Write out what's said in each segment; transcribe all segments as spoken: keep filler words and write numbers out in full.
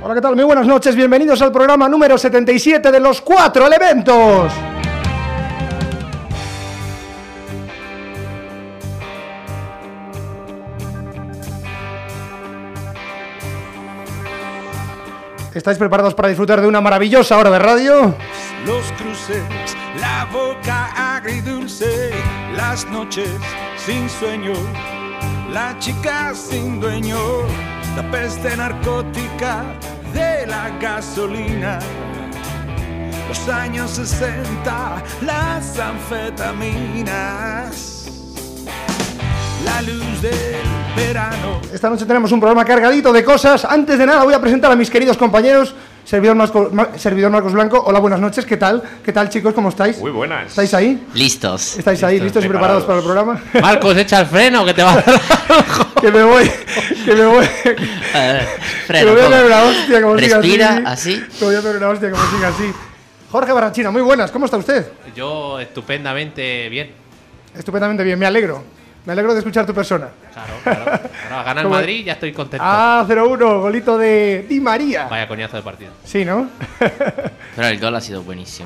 Hola, ¿qué tal? Muy buenas noches, bienvenidos al programa número setenta y siete de Los Cuatro Elementos. ¿Estáis preparados para disfrutar de una maravillosa hora de radio? Los cruces, la boca agridulce, las noches sin sueño, la chica sin dueño, la peste narcótica de la gasolina, los años sesenta, las anfetaminas, la luz del verano. Esta noche tenemos un programa cargadito de cosas. Antes de nada voy a presentar a mis queridos compañeros. Servidor, Marco, Mar, servidor Marcos Blanco. Hola, buenas noches, ¿qué tal? ¿Qué tal, chicos? ¿Cómo estáis? Muy buenas. ¿Estáis ahí? Listos. ¿Estáis ahí? ¿Listos y preparados para el programa? Marcos, echa el freno, que te va a dar Que me voy, que me voy. A ver, freno, que me voy a dar una hostia como siga así. Respira, así. Me voy a dar una hostia como siga así. Jorge Barrachina, muy buenas, ¿cómo está usted? Yo estupendamente bien. Estupendamente bien, me alegro. Me alegro de escuchar tu persona. Claro, claro. Ahora gana el ¿Cómo? Madrid, ya estoy contento. Ah, cero uno, golito de Di María. Vaya coñazo de partido. Sí, ¿no? Pero el gol ha sido buenísimo.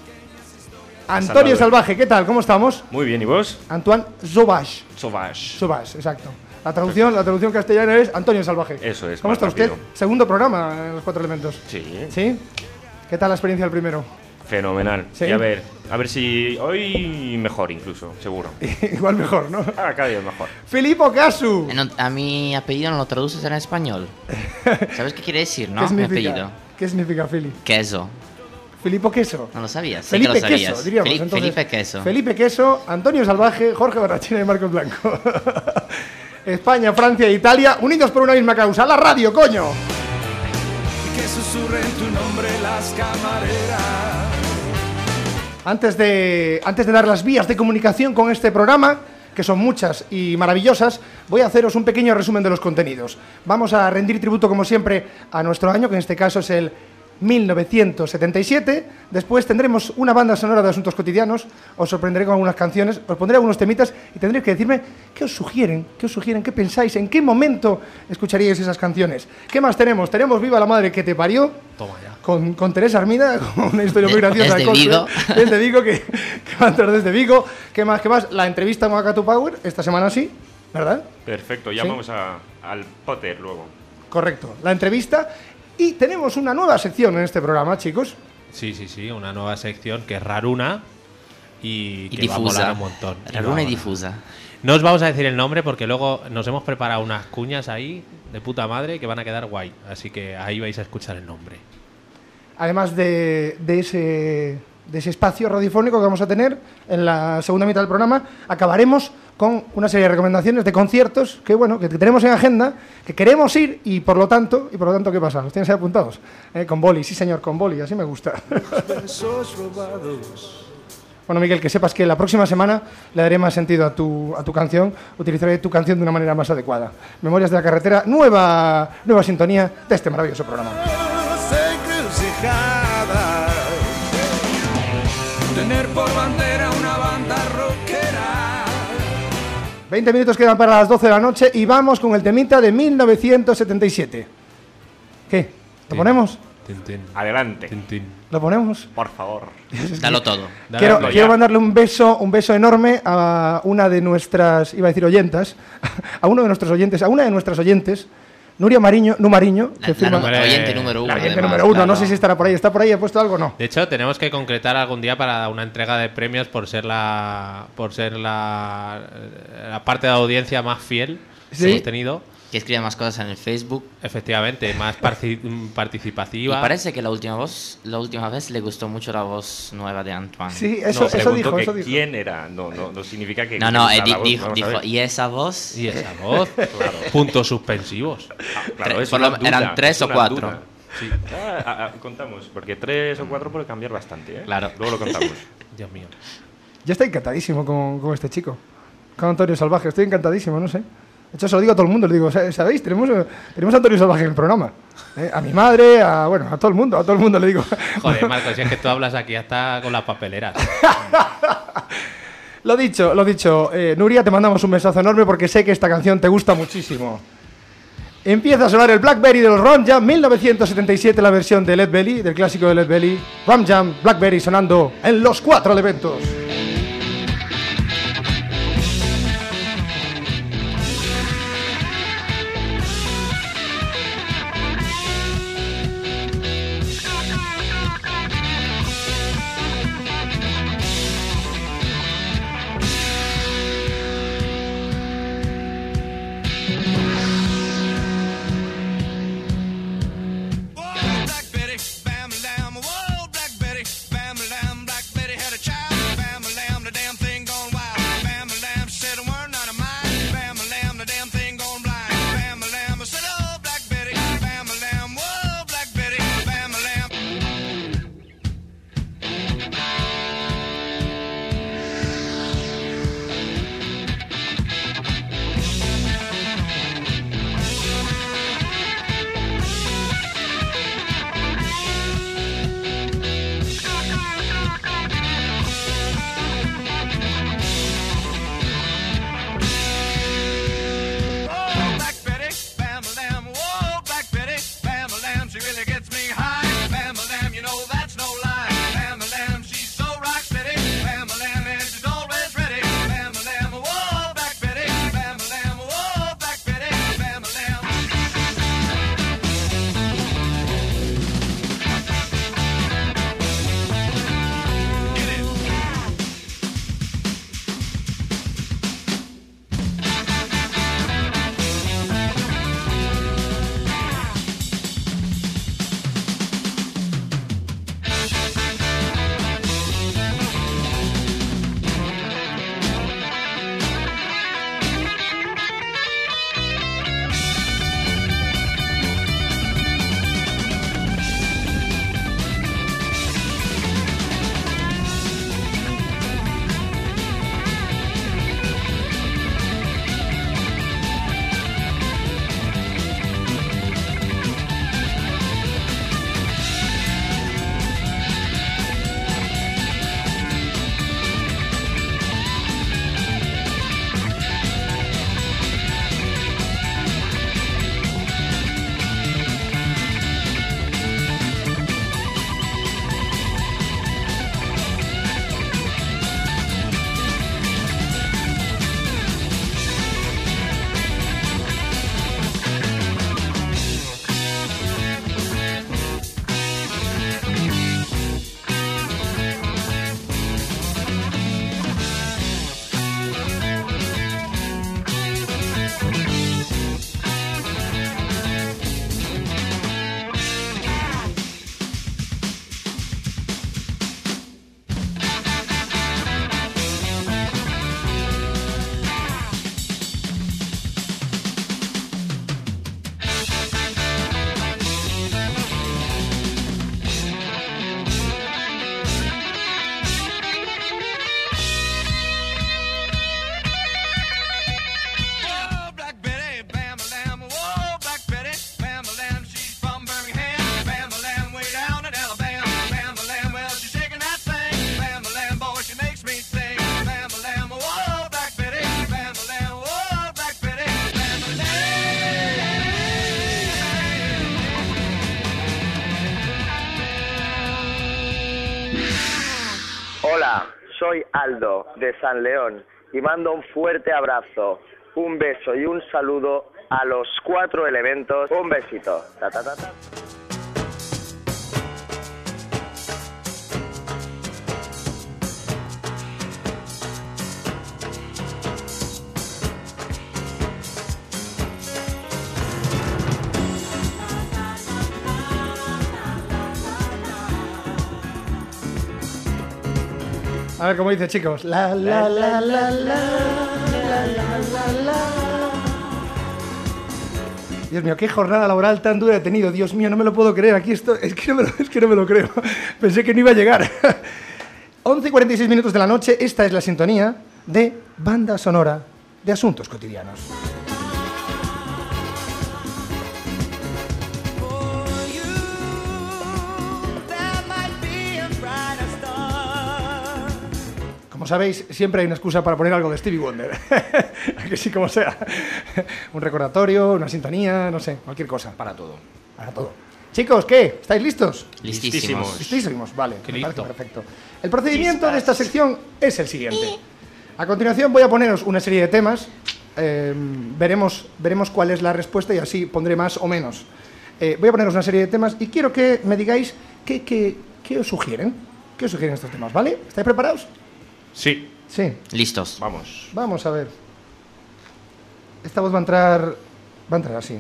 Antonio Salvaje, ¿qué tal? ¿Cómo estamos? Muy bien, ¿y vos? Antoine Sauvage. Sauvage. Sauvage, exacto. La traducción, la traducción castellana es Antonio Salvaje. Eso es, ¿Cómo más está usted? rápido. Segundo programa en Los Cuatro Elementos. Sí. ¿Sí? ¿Qué tal la experiencia del primero? Fenomenal. ¿Sí? Y a ver, a ver si hoy mejor incluso, seguro. Igual mejor, ¿no? Ah, cada día mejor. Filippo Casu. Eh, no, a mi apellido no lo traduces en español. ¿Sabes qué quiere decir, no? ¿Qué Mi significa? apellido. ¿Qué significa Fili? Queso. Filippo Queso. No lo sabías. Sí Felipe que lo sabías. Queso, diríamos. Felipe, entonces. Felipe Queso. Felipe Queso, Antonio Salvaje, Jorge Barrachina y Marcos Blanco. España, Francia e Italia, unidos por una misma causa, la radio, coño. Y que susurren tu nombre las camareras. Antes de, antes de dar las vías de comunicación con este programa, que son muchas y maravillosas, voy a haceros un pequeño resumen de los contenidos. Vamos a rendir tributo, como siempre, a nuestro año, que en este caso es el mil novecientos setenta y siete. Después tendremos una banda sonora de asuntos cotidianos. Os sorprenderé con algunas canciones, os pondré algunos temitas y tendréis que decirme qué os sugieren, qué os sugieren, qué pensáis, en qué momento escucharíais esas canciones. ¿Qué más tenemos? Tenemos Viva la Madre que te parió. Toma ya. Con, con Teresa Armida, con una historia muy De- graciosa. desde con- Vigo. Desde Vigo, que, que va a entrar desde Vigo. ¿Qué más? ¿Qué más? La entrevista con Akatu Power, esta semana sí, ¿verdad? Perfecto, ya Sí. vamos a, al Potter luego. Correcto, la entrevista. Y tenemos una nueva sección en este programa, chicos. Sí, sí, sí, una nueva sección que es raruna y Y que va a molar difusa. un montón. Y va a Raruna y molar. difusa. No os vamos a decir el nombre porque luego nos hemos preparado unas cuñas ahí de puta madre que van a quedar guay. Así que ahí vais a escuchar el nombre. Además de, de, ese, de ese espacio radiofónico que vamos a tener en la segunda mitad del programa, acabaremos con una serie de recomendaciones de conciertos que, bueno, que tenemos en agenda, que queremos ir y por lo tanto, y por lo tanto ¿qué pasa? ¿Los tienes ahí apuntados? Eh, con boli, sí señor, con boli, así me gusta. Besos robados. Bueno, Miguel, que sepas que la próxima semana le daré más sentido a tu, a tu canción, utilizaré tu canción de una manera más adecuada. Memorias de la Carretera, nueva, nueva sintonía de este maravilloso programa. Encrucijada. Tener por bandera una banda rockera. veinte minutos quedan para las doce de la noche y vamos con el temita de mil novecientos setenta y siete. ¿Qué? ¿Lo Tin, ponemos? tin, tin, Adelante, tin, tin. ¿Lo ponemos? por favor. Dalo todo. Dale Quiero, a play. quiero mandarle un beso, un beso enorme a una de nuestras, iba a decir oyentas, a uno de nuestros oyentes, a una de nuestras oyentes, Nuria Mariño, Nu Mariño, La, que la firma, nu- Hombre, oyente número uno. la oyente además, número uno, claro. no sé si estará por ahí, ¿está por ahí? ¿Ha puesto algo o no? De hecho, tenemos que concretar algún día para una entrega de premios por ser la por ser la, la parte de audiencia más fiel Sí. que hemos tenido. Que escribe más cosas en el Facebook. Efectivamente, más parci- Y participativa. parece que la última voz, la última vez le gustó mucho la voz nueva de Antoine. Sí, eso, no, eso preguntó dijo, que eso dijo. quién era. No, no, no significa que... No, no, que eh, la di- voz, dijo, vamos a dijo, ver. y esa voz. Y esa voz, puntos suspensivos. Ah, claro, Tre- es por una lo- duda, eran tres es o una cuatro. duda. Sí. Ah, ah, ah, contamos, porque tres o cuatro puede cambiar bastante, ¿eh? Claro. Luego lo contamos. Dios mío. Yo estoy encantadísimo con, con este chico, con Antonio Salvaje, estoy encantadísimo, no sé. De hecho, se lo digo a todo el mundo, le digo, ¿sabéis? Tenemos, eh, tenemos a Antonio Salvaje en el programa. ¿Eh? A mi madre, a, bueno, a todo el mundo, a todo el mundo le digo. Joder, Marco, si es que tú hablas aquí hasta con las papeleras. Lo dicho, lo dicho, eh, Nuria, te mandamos un besazo enorme porque sé que esta canción te gusta muchísimo. Empieza a sonar el Blackberry de los Rum Jam, mil novecientos setenta y siete, la versión de Led Belly, del clásico de Led Belly. Rum Jam, Blackberry sonando en los cuatro elementos. Hola, soy Aldo de San León y mando un fuerte abrazo, un beso y un saludo a los cuatro elementos. Un besito. Ta, ta, ta, ta. A ver cómo dice, chicos. La la la la la la la la la. Dios mío, qué jornada laboral tan dura he tenido. Dios mío, no me lo puedo creer. Aquí esto es que no me lo, es que no me lo creo. Pensé que no iba a llegar. once y cuarenta y seis minutos de la noche. Esta es la sintonía de banda sonora de Asuntos Cotidianos. Como sabéis, siempre hay una excusa para poner algo de Stevie Wonder. Que sí, como sea. Un recordatorio, una sintonía, no sé, cualquier cosa. Para todo. Para todo. Chicos, ¿qué? ¿Estáis listos? Listísimos. Listísimos, vale. Qué me parece listo. perfecto. El procedimiento de esta sección es el siguiente. A continuación voy a poneros una serie de temas. Eh, veremos, veremos cuál es la respuesta y así pondré más o menos. Eh, voy a poneros una serie de temas y quiero que me digáis qué, qué, qué os sugieren. ¿Qué os sugieren estos temas? ¿Vale? ¿Estáis preparados? Sí. Sí. Listos. Vamos. Vamos a ver. Esta voz va a entrar. Va a entrar así.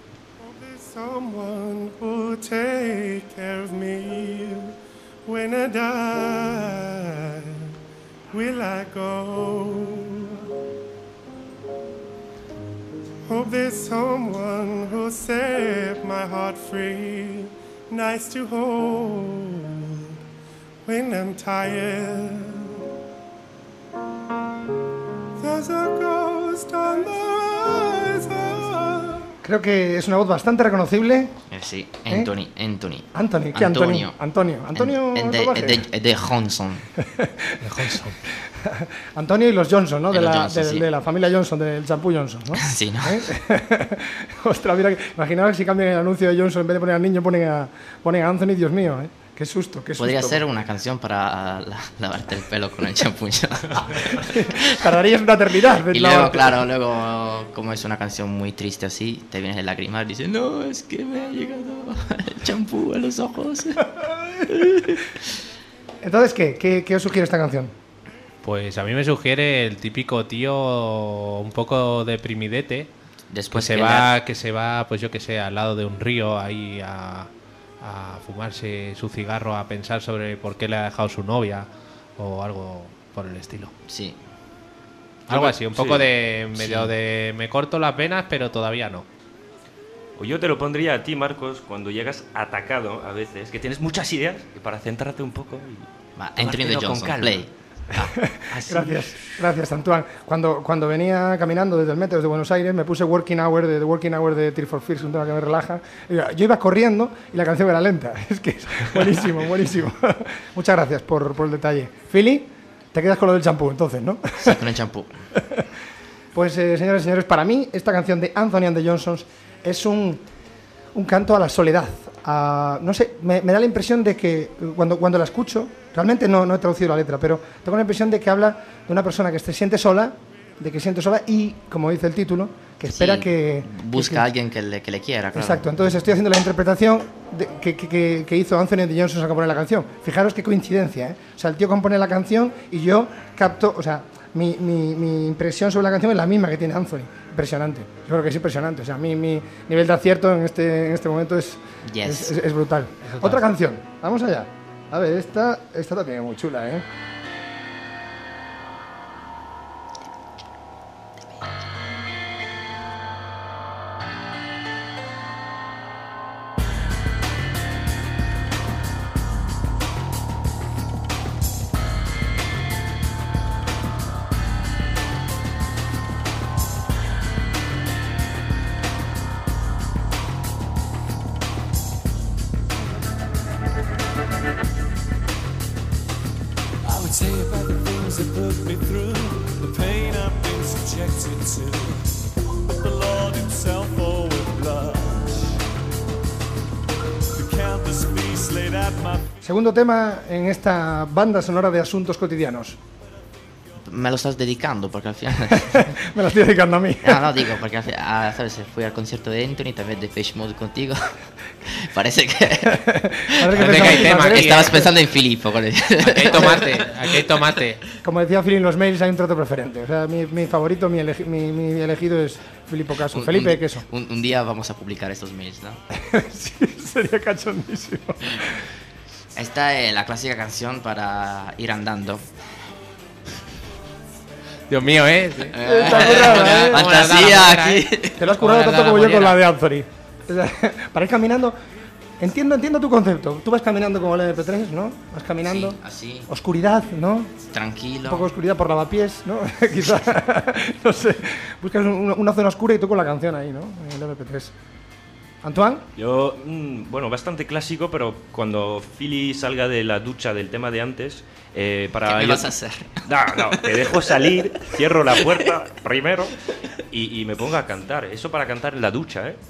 Someone who take care of me when I die. Will I go? Hope there's someone who'll set my heart free, nice to hold when I'm tired. There's a ghost on the horizon. Creo que es una voz bastante reconocible. Eh, sí, Anthony, Anthony. Anthony, ¿qué Antonio? Antonio. Antonio. En- en de, Salvaje. de, de Johnson. Antonio y los Johnson, ¿no? Y De los la, Johnson, de, sí. de la familia Johnson, del champú Johnson, ¿no? Sí, ¿no? ¿Eh? Ostras, mira, que- imaginaos si cambian el anuncio de Johnson, en vez de poner al niño, ponen a, ponen a Anthony, Dios mío, ¿eh? Qué susto, qué susto. Podría ser una canción para la- lavarte el pelo con el champú. Tardarías una eternidad. Y la- luego, claro, luego, como es una canción muy triste así, te vienes a lagrimar y dices, no, es que me ha llegado el champú a los ojos. Entonces, ¿qué? ¿qué? ¿Qué os sugiere esta canción? Pues a mí me sugiere el típico tío un poco deprimidete Después que se que va, que se va, pues yo que sé, al lado de un río ahí a, a fumarse su cigarro, a pensar sobre por qué le ha dejado su novia o algo por el estilo. Sí. Algo Yo- así, un poco sí. de medio Sí. de me corto las venas, pero todavía no. O yo te lo pondría a ti, Marcos, cuando llegas atacado a veces, que tienes muchas ideas, y para centrarte un poco y Va, Anthony de tomártelo con Johnson, calma. play. Así. Gracias, gracias, Antoine. Cuando, cuando venía caminando desde el metro, desde Buenos Aires, me puse Working Hour de, de Working Hour de Tears for Fears, un tema que me relaja. Y yo iba corriendo y la canción era lenta. Es que es buenísimo, buenísimo. Muchas gracias por, por el detalle. Philly, te quedas con lo del champú, entonces, ¿no? Sí, con el champú. Pues, eh, señores y señores, para mí esta canción de Anthony and the Johnsons es un, un canto a la soledad. A- no sé, me, me da la impresión de que eh, cuando, cuando la escucho, realmente no, no he traducido la letra, pero tengo la impresión de que habla de una persona que se siente sola, de que se siente sola y, como dice el título, que espera Sí, que... Busca que- a alguien que le, que le quiera, claro. Exacto, entonces estoy haciendo la interpretación de- que, que- que- que hizo Anthony and the Johnsons al componer la canción. Fijaros qué coincidencia, ¿eh? O sea, el tío compone la canción y yo capto, o sea, mi, mi- mi impresión sobre la canción es la misma que tiene Anthony. Impresionante, yo creo que es impresionante. O sea, mi, mi nivel de acierto en este, en este momento es, Yes. es, es- es brutal. Otra canción, vamos allá. A ver, esta, esta también es muy chula, ¿eh? I would say about the things that put me through, the pain I've been subjected to. But the Lord Himself, oh, would blush. The countless feasts laid at my feet. Segundo tema en esta banda sonora de asuntos cotidianos. Me lo estás dedicando porque al final... Me la estoy dedicando a mí. No, no, digo, porque al final, ah, ¿sabes? Fui al concierto de Anthony, también de Depeche Mode contigo. Parece que... A ver qué Parece que hay pensamos tema de aquí, esto. Estabas pensando en Filippo. Con el... Aquí hay tomate, aquí hay tomate. Como decía Philly en los mails, hay un trato preferente. O sea, mi, mi favorito, mi, elegi- mi, mi elegido es Filippo Caso. Un- Felipe un- Queso. Un, un día vamos a publicar estos mails, ¿no? Sí, sería cachondísimo. Esta es la clásica canción para ir andando. Dios mío, ¿eh? Está currada, ¿eh? Fantasía aquí. Te lo has currado Como la tanto como yo con mollera. la de Anthony. O sea, para ir caminando... Entiendo, entiendo tu concepto. Tú vas caminando como el M P tres, ¿no? Vas caminando. Sí, así, Oscuridad, ¿no? Un tranquilo. poco de oscuridad por lavapiés, ¿no? Quizá, no sé. Buscas un- una zona oscura y tú con la canción ahí, ¿no? En el M P tres. ¿Antoine? Yo, mm, bueno, bastante clásico, pero cuando Philly salga de la ducha del tema de antes, eh, para... ¿Qué me yo- vas a hacer? No, no, te dejo salir, cierro la puerta primero y, y me pongo a cantar. Eso para cantar en la ducha, ¿eh?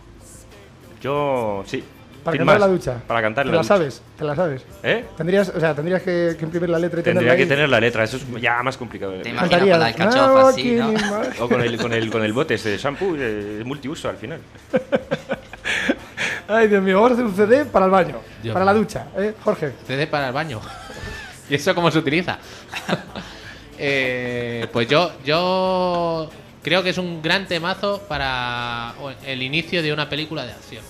Yo, sí. Para sin cantar en la más, ducha. Para cantar ¿Te en la la ducha. sabes? ¿Te la sabes? ¿Eh? Tendrías, o sea, tendrías que, que imprimir la letra y tenerla Tendría que ahí. tener la letra, eso es ya más complicado. Te ¿eh? imagino Cantarías, con la alcachofa "No, así, ¿no? aquí más". O con el, con el, con el bote ese de shampoo, eh, multiuso al final. Ay, Dios mío, vamos a hacer un C D para el baño, Dios para la mío. ducha, ¿eh, Jorge? C D para el baño. ¿Y eso cómo se utiliza? Eh, pues yo, yo creo que es un gran temazo para el inicio de una película de acción.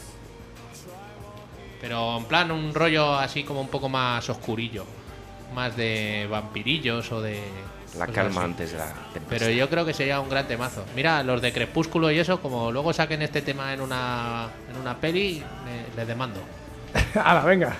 Pero en plan un rollo así como un poco más oscurillo. Más de vampirillos o de... La cosas calma así. antes de la tempestad. Pero yo creo que sería un gran temazo. Mira, los de Crepúsculo y eso, como luego saquen este tema en una, en una peli, me- les demando. Hala, venga.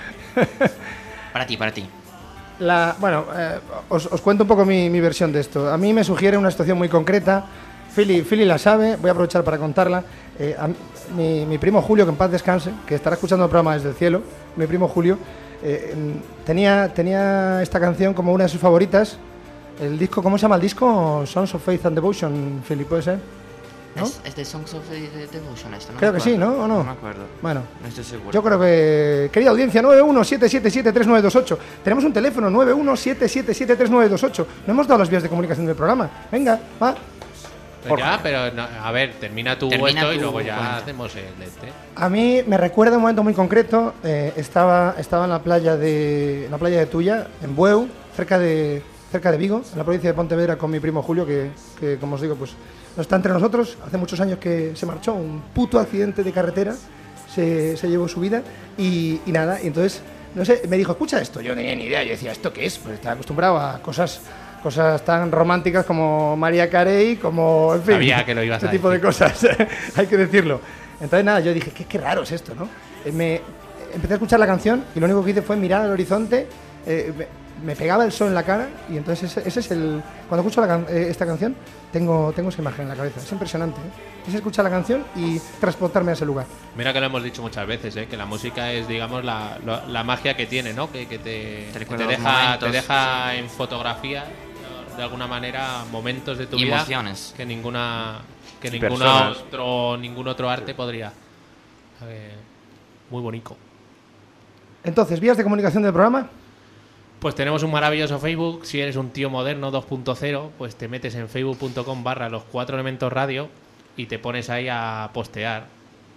Para ti, para ti. La, bueno, eh, os, os cuento un poco mi, mi versión de esto. A mí me sugiere una situación muy concreta. Philly, Philly la sabe, voy a aprovechar para contarla. Eh, a- mi, mi primo Julio, que en paz descanse, que estará escuchando el programa desde el cielo, mi primo Julio, eh, en- tenía, tenía esta canción como una de sus favoritas. El disco, ¿cómo se llama el disco? Sons of Faith and Devotion, Philly, ¿puede ser? ¿No? Es, es de Songs of the Devotion esto, ¿no? Creo me que sí, acuerdo. ¿no? ¿O no? No me acuerdo. Bueno, No estoy seguro. yo creo que... Querida audiencia, nueve uno siete siete siete tres nueve dos ocho. Tenemos un teléfono, nueve uno siete siete siete tres nueve dos ocho. No hemos dado las vías de comunicación del programa. Venga, va. Pero ya, pero no, a ver, termina tu Termina esto y tu luego ya cuenta. hacemos el de este. A mí me recuerda un momento muy concreto. eh, estaba, estaba en la playa de en la playa de Tuya, en Bueu, cerca de cerca de Vigo, en la provincia de Pontevedra, con mi primo Julio, que, que como os digo, pues no está entre nosotros. Hace muchos años que se marchó, un puto accidente de carretera, se, se llevó su vida y, y nada. Y entonces, no sé, me dijo, escucha esto. Yo no tenía ni idea. Yo decía, ¿esto qué es? Pues estaba acostumbrado a cosas cosas tan románticas como María Carey, como, en fin, Sabía que lo ibas ese a tipo de decir. cosas, hay que decirlo. Entonces nada, yo dije, qué, qué raro es esto, ¿no? Eh, me empecé a escuchar la canción y lo único que hice fue mirar al horizonte, eh, me, me pegaba el sol en la cara y entonces ese, ese es el... Cuando escucho la can- eh, esta canción tengo, tengo esa imagen en la cabeza, es impresionante, ¿eh? Es escuchar la canción y transportarme a ese lugar. Mira que lo hemos dicho muchas veces, ¿eh? Que la música es, digamos, la, la, la magia que tiene, ¿no? Que, que te, Te que recuerda te los deja, momentos, te deja en fotografía, de alguna manera, momentos de tu Y vida emociones. que ninguna que Y ninguna personas. otro ningún otro arte podría. Eh, muy bonito. Entonces, vías de comunicación del programa. Pues tenemos un maravilloso Facebook. Si eres un tío moderno dos punto cero, pues te metes en facebook punto com barra los cuatro elementos radio y te pones ahí a postear.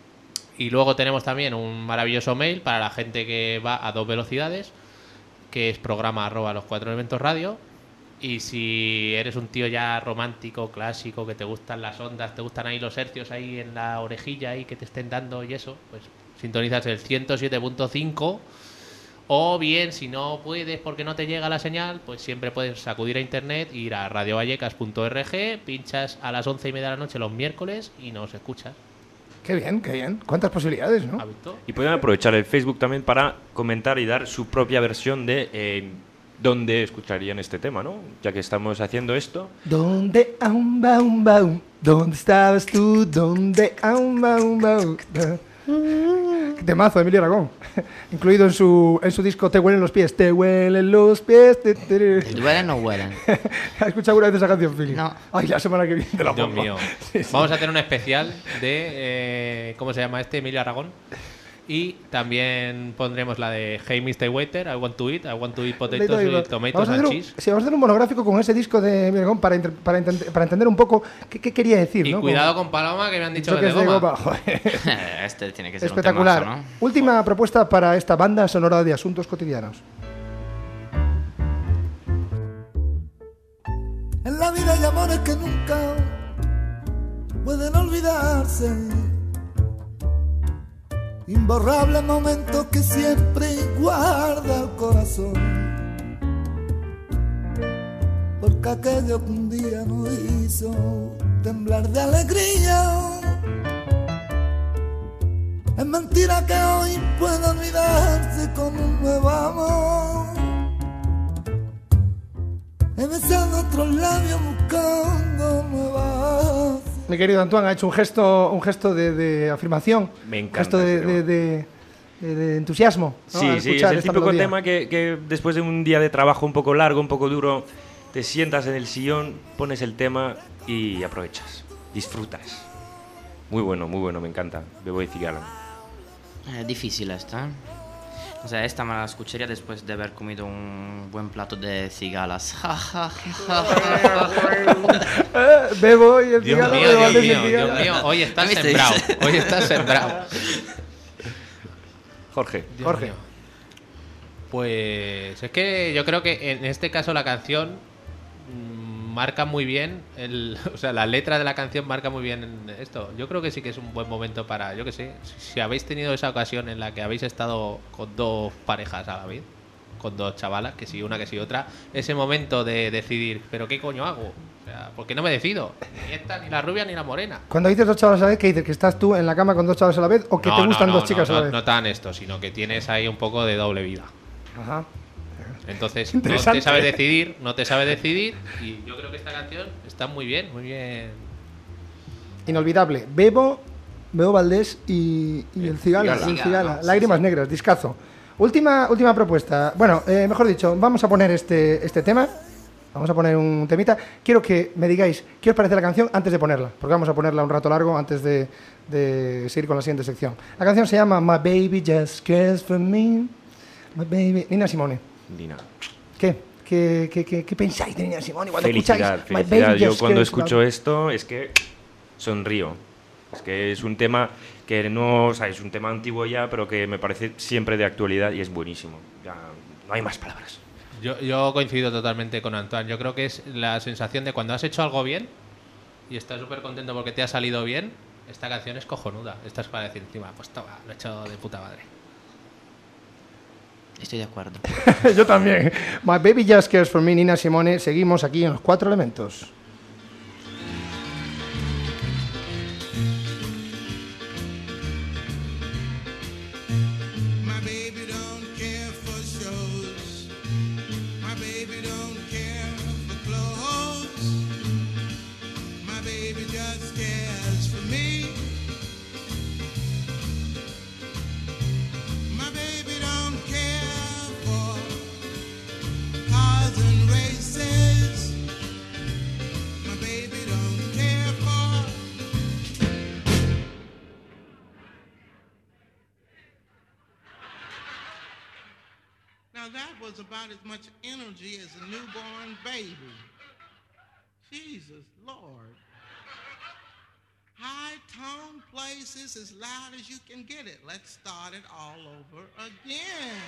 Y luego tenemos también un maravilloso mail para la gente que va a dos velocidades, que es programa arroba los cuatro elementos radio. Y si eres un tío ya romántico, clásico, que te gustan las ondas, te gustan ahí los hercios ahí en la orejilla ahí que te estén dando y eso, pues sintonizas el ciento siete punto cinco. O bien, si no puedes porque no te llega la señal, pues siempre puedes acudir a internet, ir a radio vallecas punto org, pinchas a las once y media de la noche los miércoles y nos escuchas. Qué bien, qué bien. Cuántas posibilidades, ¿no? ¿Has visto? Y pueden aprovechar el Facebook también para comentar y dar su propia versión de eh, dónde escucharían este tema, ¿no? Ya que estamos haciendo esto. ¿Dónde aún baum baum? ¿Dónde estabas tú? ¿Dónde aún baum baum? Qué temazo, Emilio Aragón. Incluido en su, en su disco Te huelen los pies. Te huelen los pies. Te, te, te. ¿Duelen o huelen? ¿Has escuchado alguna vez esa canción, Philly? No. Ay, la semana que viene te la Dios pongo. mío. Sí, sí. Vamos a hacer un especial de, eh, ¿cómo se llama este? Emilio Aragón. Y también pondremos la de Hey mister Waiter, I want to eat, I want to eat potatoes Vamos y tomatoes a hacer and un, cheese. sí, vamos a hacer un monográfico con ese disco de Emilio Aragón para, inter- para, entender, para entender un poco qué, qué quería decir, Y ¿no? cuidado con Paloma, que me han dicho que toques es de goma. goma, joder. Este tiene que ser Espectacular. un temazo, ¿no? Última propuesta para esta banda sonora de asuntos cotidianos. En la vida hay amores que nunca pueden olvidarse, imborrables momentos que siempre guarda el corazón, porque aquello que un día nos hizo temblar de alegría, es mentira que hoy pueda olvidarse con un nuevo amor. He besado otros labios buscando nuevas mi querido Antoine, ha hecho un gesto, un gesto de, de afirmación. Me encanta Un gesto de, este de, de, de, de entusiasmo. ¿no? Sí, Al sí, es escuchar el esta típico melodía. tema que, que después de un día de trabajo un poco largo, un poco duro, te sientas en el sillón, pones el tema y aprovechas, disfrutas. Muy bueno, muy bueno, me encanta. Bebo de Cigala. Es difícil esta. ¿eh? O sea, esta me la escucharía después de haber comido un buen plato de cigalas. Eh, Bebo y el Dios cigala, mío, Bebo Dios antes y el mío, cigala. Dios mío, hoy estás ¿Qué me sembrado. dices? Hoy estás sembrado. Jorge. Dios Jorge. mío. Pues es que yo creo que en este caso la canción mm, marca muy bien, el, o sea, la letra de la canción marca muy bien esto. Yo creo que sí que es un buen momento para, yo que sé, si, si habéis tenido esa ocasión en la que habéis estado con dos parejas a la vez, con dos chavalas, que si una, que si otra, ese momento de decidir, ¿pero qué coño hago? O sea, ¿por qué no me decido? Ni esta, ni la rubia, ni la morena. Cuando dices dos chavales a la vez, ¿qué dices? ¿Que estás tú en la cama con dos chavales a la vez o que No, te no, gustan no, dos no, chicas no, a la vez? No tan esto, sino que tienes ahí un poco de doble vida. Ajá. Entonces no Interesante. te sabes decidir, no te sabes decidir y yo creo que esta canción está muy bien, muy bien. Inolvidable. Bebo, Bebo Valdés y, y el Cigala. Cigala. El Cigala. Sí, Lágrimas sí. negras, discazo. Última, última propuesta. Bueno, eh, mejor dicho, vamos a poner este, este tema. Vamos a poner un temita. Quiero que me digáis qué os parece la canción antes de ponerla, porque vamos a ponerla un rato largo antes de, de seguir con la siguiente sección. La canción se llama My Baby Just Cares For Me. My Baby... Nina Simone. Dina. ¿Qué? ¿Qué, qué, qué, qué pensáis de Nina Simone cuando Felicidad, escucháis My felicidad. Baby Yo Just cuando Cares For escucho Me? esto es que sonrío. Es que es un tema que no, o sea, es un tema antiguo ya, pero que me parece siempre de actualidad y es buenísimo. Ya no hay más palabras. Yo, yo coincido totalmente con Antoine. Yo creo que es la sensación de cuando has hecho algo bien y estás súper contento porque te ha salido bien. Esta canción es cojonuda. Esta es para decir encima, pues toma, lo he hecho de puta madre. Estoy de acuerdo. Yo también. My Baby Just Cares For Me, Nina Simone. Seguimos aquí en los cuatro elementos. My baby don't care for shows. My baby don't care for clothes. My baby just cares for me. My baby don't care for cars and races. My baby don't care for Now that was about as much energy as a newborn baby. Jesus Lord. High tone places as loud as you can get it. Let's start it all over again.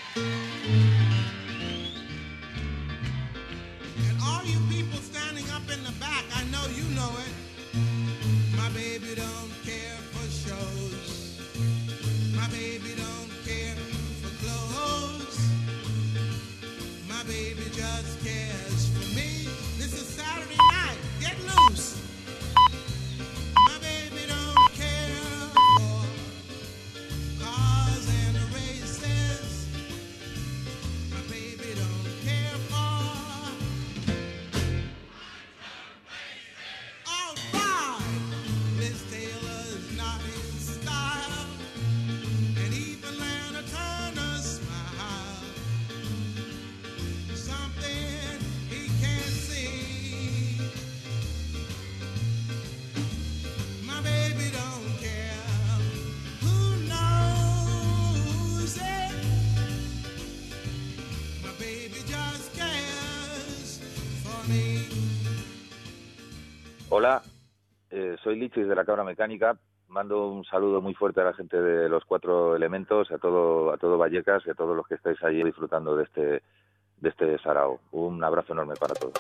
And all you people standing up in the back, I know you know it. My baby don't care for shows. My baby don't care for clothes. My baby just cares for me. This is Saturday night. Get loose. My baby don't care for cars and races. My baby don't care for all five. Miss Taylor's not in style, and even Lana Turner smile. Something he can't see. My baby don't care. Who knows it? My baby just cares for me. Hola, eh, soy Lichis de la Cabra Mecánica. Mando un saludo muy fuerte a la gente de los Cuatro Elementos, a todo a todo Vallecas y a todos los que estáis ahí disfrutando de este de este sarao. Un abrazo enorme para todos.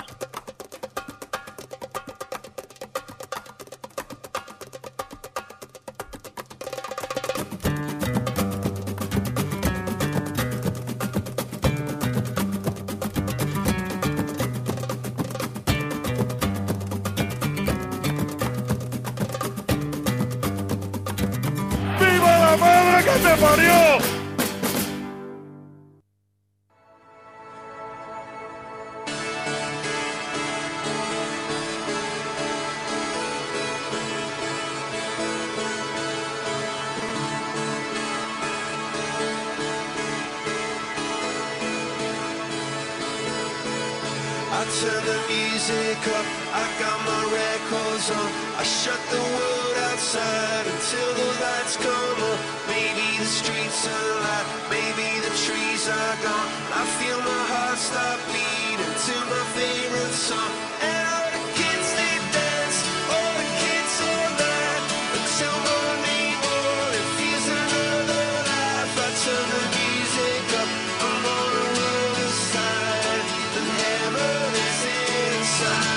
¡Viva la madre que te parió! turn the music up, I got my records on. I shut the world outside until the lights come on. Maybe the streets are alive, maybe the trees are gone. I feel my heart start beating to my favorite song. And all the kids they dance, all the kids all night until morning morning feels another life. I turn the music up, I'm on the other side, and heaven is inside.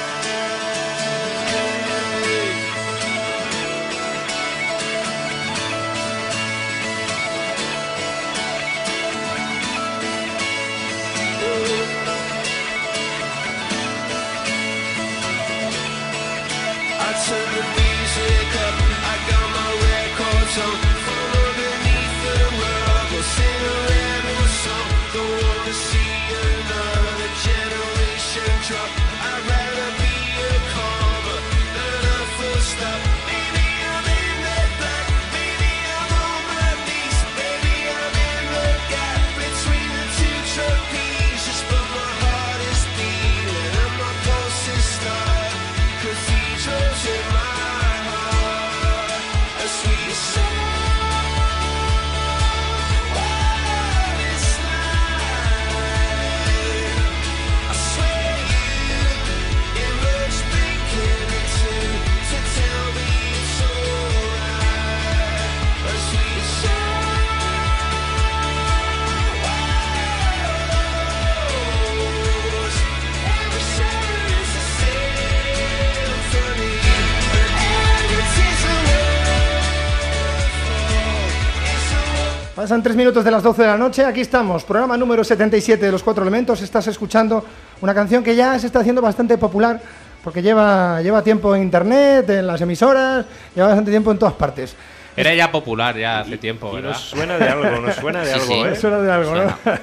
I turn the music up, I got my records on. From underneath the rug, I'll sing a random song. Don't wanna see another generation drop. I'd rather be a comma than a full stop. Maybe I'm in the black, maybe I'm on my knees, maybe I'm in the gap between the two trapezes. But my heart is beating and my pulse is starting. Cathedrals in my heart, a sweet song. What is life? I swear you emerged beginning to to tell me it's alright. A sweet song. Every sound is the same for me. But every tear's a waterfall. Pasan tres minutos de las doce de la noche, aquí estamos, programa número setenta y siete de Los Cuatro Elementos. Estás escuchando una canción que ya se está haciendo bastante popular, porque lleva, lleva tiempo en internet, en las emisoras, lleva bastante tiempo en todas partes. Era ya popular ya hace tiempo, Y ¿verdad? nos suena de algo, nos suena de Sí, algo, sí. ¿eh? Suena de algo, ¿no? Suena.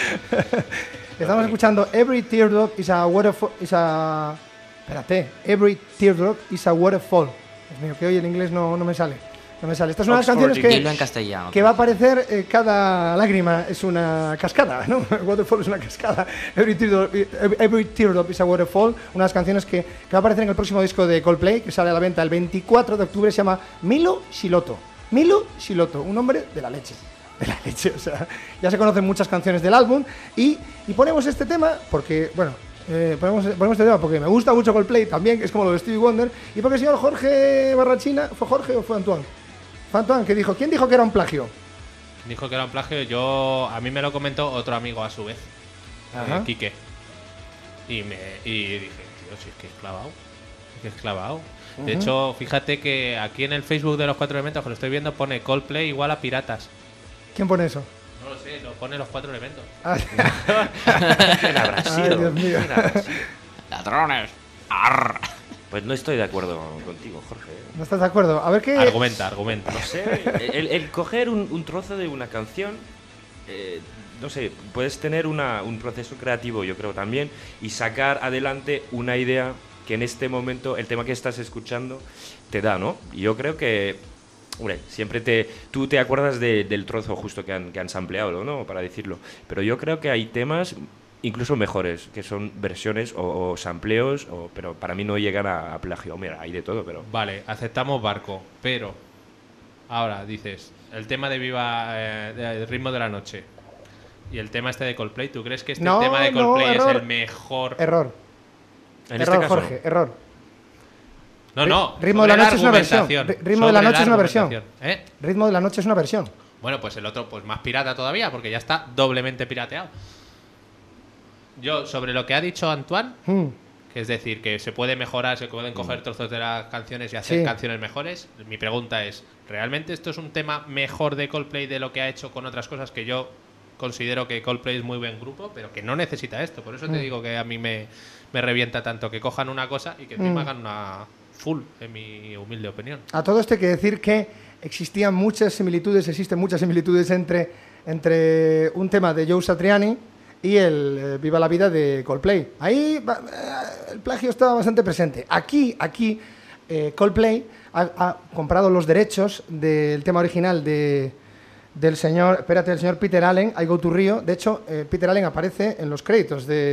Estamos escuchando Every Teardrop is a Waterfall. Is a... Espérate. Every Teardrop is a Waterfall. Dios mío, que hoy el inglés no, no me sale. No me sale. Esta es una de las Oxford canciones que, Dilo en castellano. que va a aparecer eh, cada lágrima es una cascada, ¿no? Waterfall es una cascada. Every Teardrop, Every Teardrop is a Waterfall. Una de las canciones que, que va a aparecer en el próximo disco de Coldplay, que sale a la venta el veinticuatro de octubre. Se llama Milo Shiloto. Milo Shiloto, un hombre de la leche. De la leche, o sea, ya se conocen muchas canciones del álbum. Y, y ponemos este tema porque, bueno, eh, ponemos, ponemos este tema porque me gusta mucho Coldplay también, que es como lo de Stevie Wonder. Y porque el señor Jorge Barrachina, ¿fue Jorge o fue Antoine? Fue Antoine que dijo, ¿quién dijo que era un plagio? Dijo que era un plagio. Yo, a mí me lo comentó otro amigo a su vez, Ajá. eh, Quique. Y, me, y dije, tío, si es que es clavado. Es que es clavado. De Ujú. hecho, fíjate que aquí en el Facebook de Los Cuatro Elementos, que lo estoy viendo, pone Coldplay igual a piratas. ¿Quién pone eso? No lo sé, lo pone Los Cuatro Elementos. Ah, ¿Quién habrá Ay, sido? Dios mío. ¿Quién habrá sido? Ladrones. Arr. Pues no estoy de acuerdo contigo, Jorge. ¿No estás de acuerdo? A ver qué... Argumenta, argumenta. No sé, el, el coger un, un trozo de una canción, eh, no sé, puedes tener una, un proceso creativo, yo creo también, y sacar adelante una idea que en este momento, el tema que estás escuchando, te da, ¿no? Y yo creo que, hombre, siempre te, tú te acuerdas de, del trozo justo que han, que han sampleado, ¿no? Para decirlo. Pero yo creo que hay temas incluso mejores, que son versiones o, o sampleos, o, pero para mí no llegan a, a plagio. Mira, hay de todo, pero... Vale, aceptamos barco, pero ahora dices, el tema de Viva, eh, de- el ritmo de la noche y el tema este de Coldplay, ¿tú crees que este No, tema de no, Coldplay error. es el mejor? Error. En error, este caso, Jorge, error. No, no. Ritmo de sobre la noche es una versión. argumentación, Ri- Ritmo de la sobre noche es una versión. argumentación, ¿eh? Ritmo de la noche es una versión. Bueno, pues el otro, pues más pirata todavía, porque ya está doblemente pirateado. Yo, sobre lo que ha dicho Antoine, Hmm. que es decir, que se puede mejorar, se pueden coger trozos de las canciones y hacer Sí. canciones mejores, mi pregunta es, ¿realmente esto es un tema mejor de Coldplay de lo que ha hecho con otras cosas? Que yo considero que Coldplay es muy buen grupo, pero que no necesita esto. Por eso te Mm. digo que a mí me, me revienta tanto que cojan una cosa y que encima Mm. hagan una full, en mi humilde opinión. A todo esto hay que decir que existían muchas similitudes, existen muchas similitudes entre, entre un tema de Joe Satriani y el eh, Viva la Vida de Coldplay. Ahí va- eh, el plagio estaba bastante presente. Aquí, aquí eh, Coldplay ha, ha comprado los derechos del tema original de, del señor, espérate, del señor Peter Allen, I Go to Rio. De hecho, eh, Peter Allen aparece en los créditos de,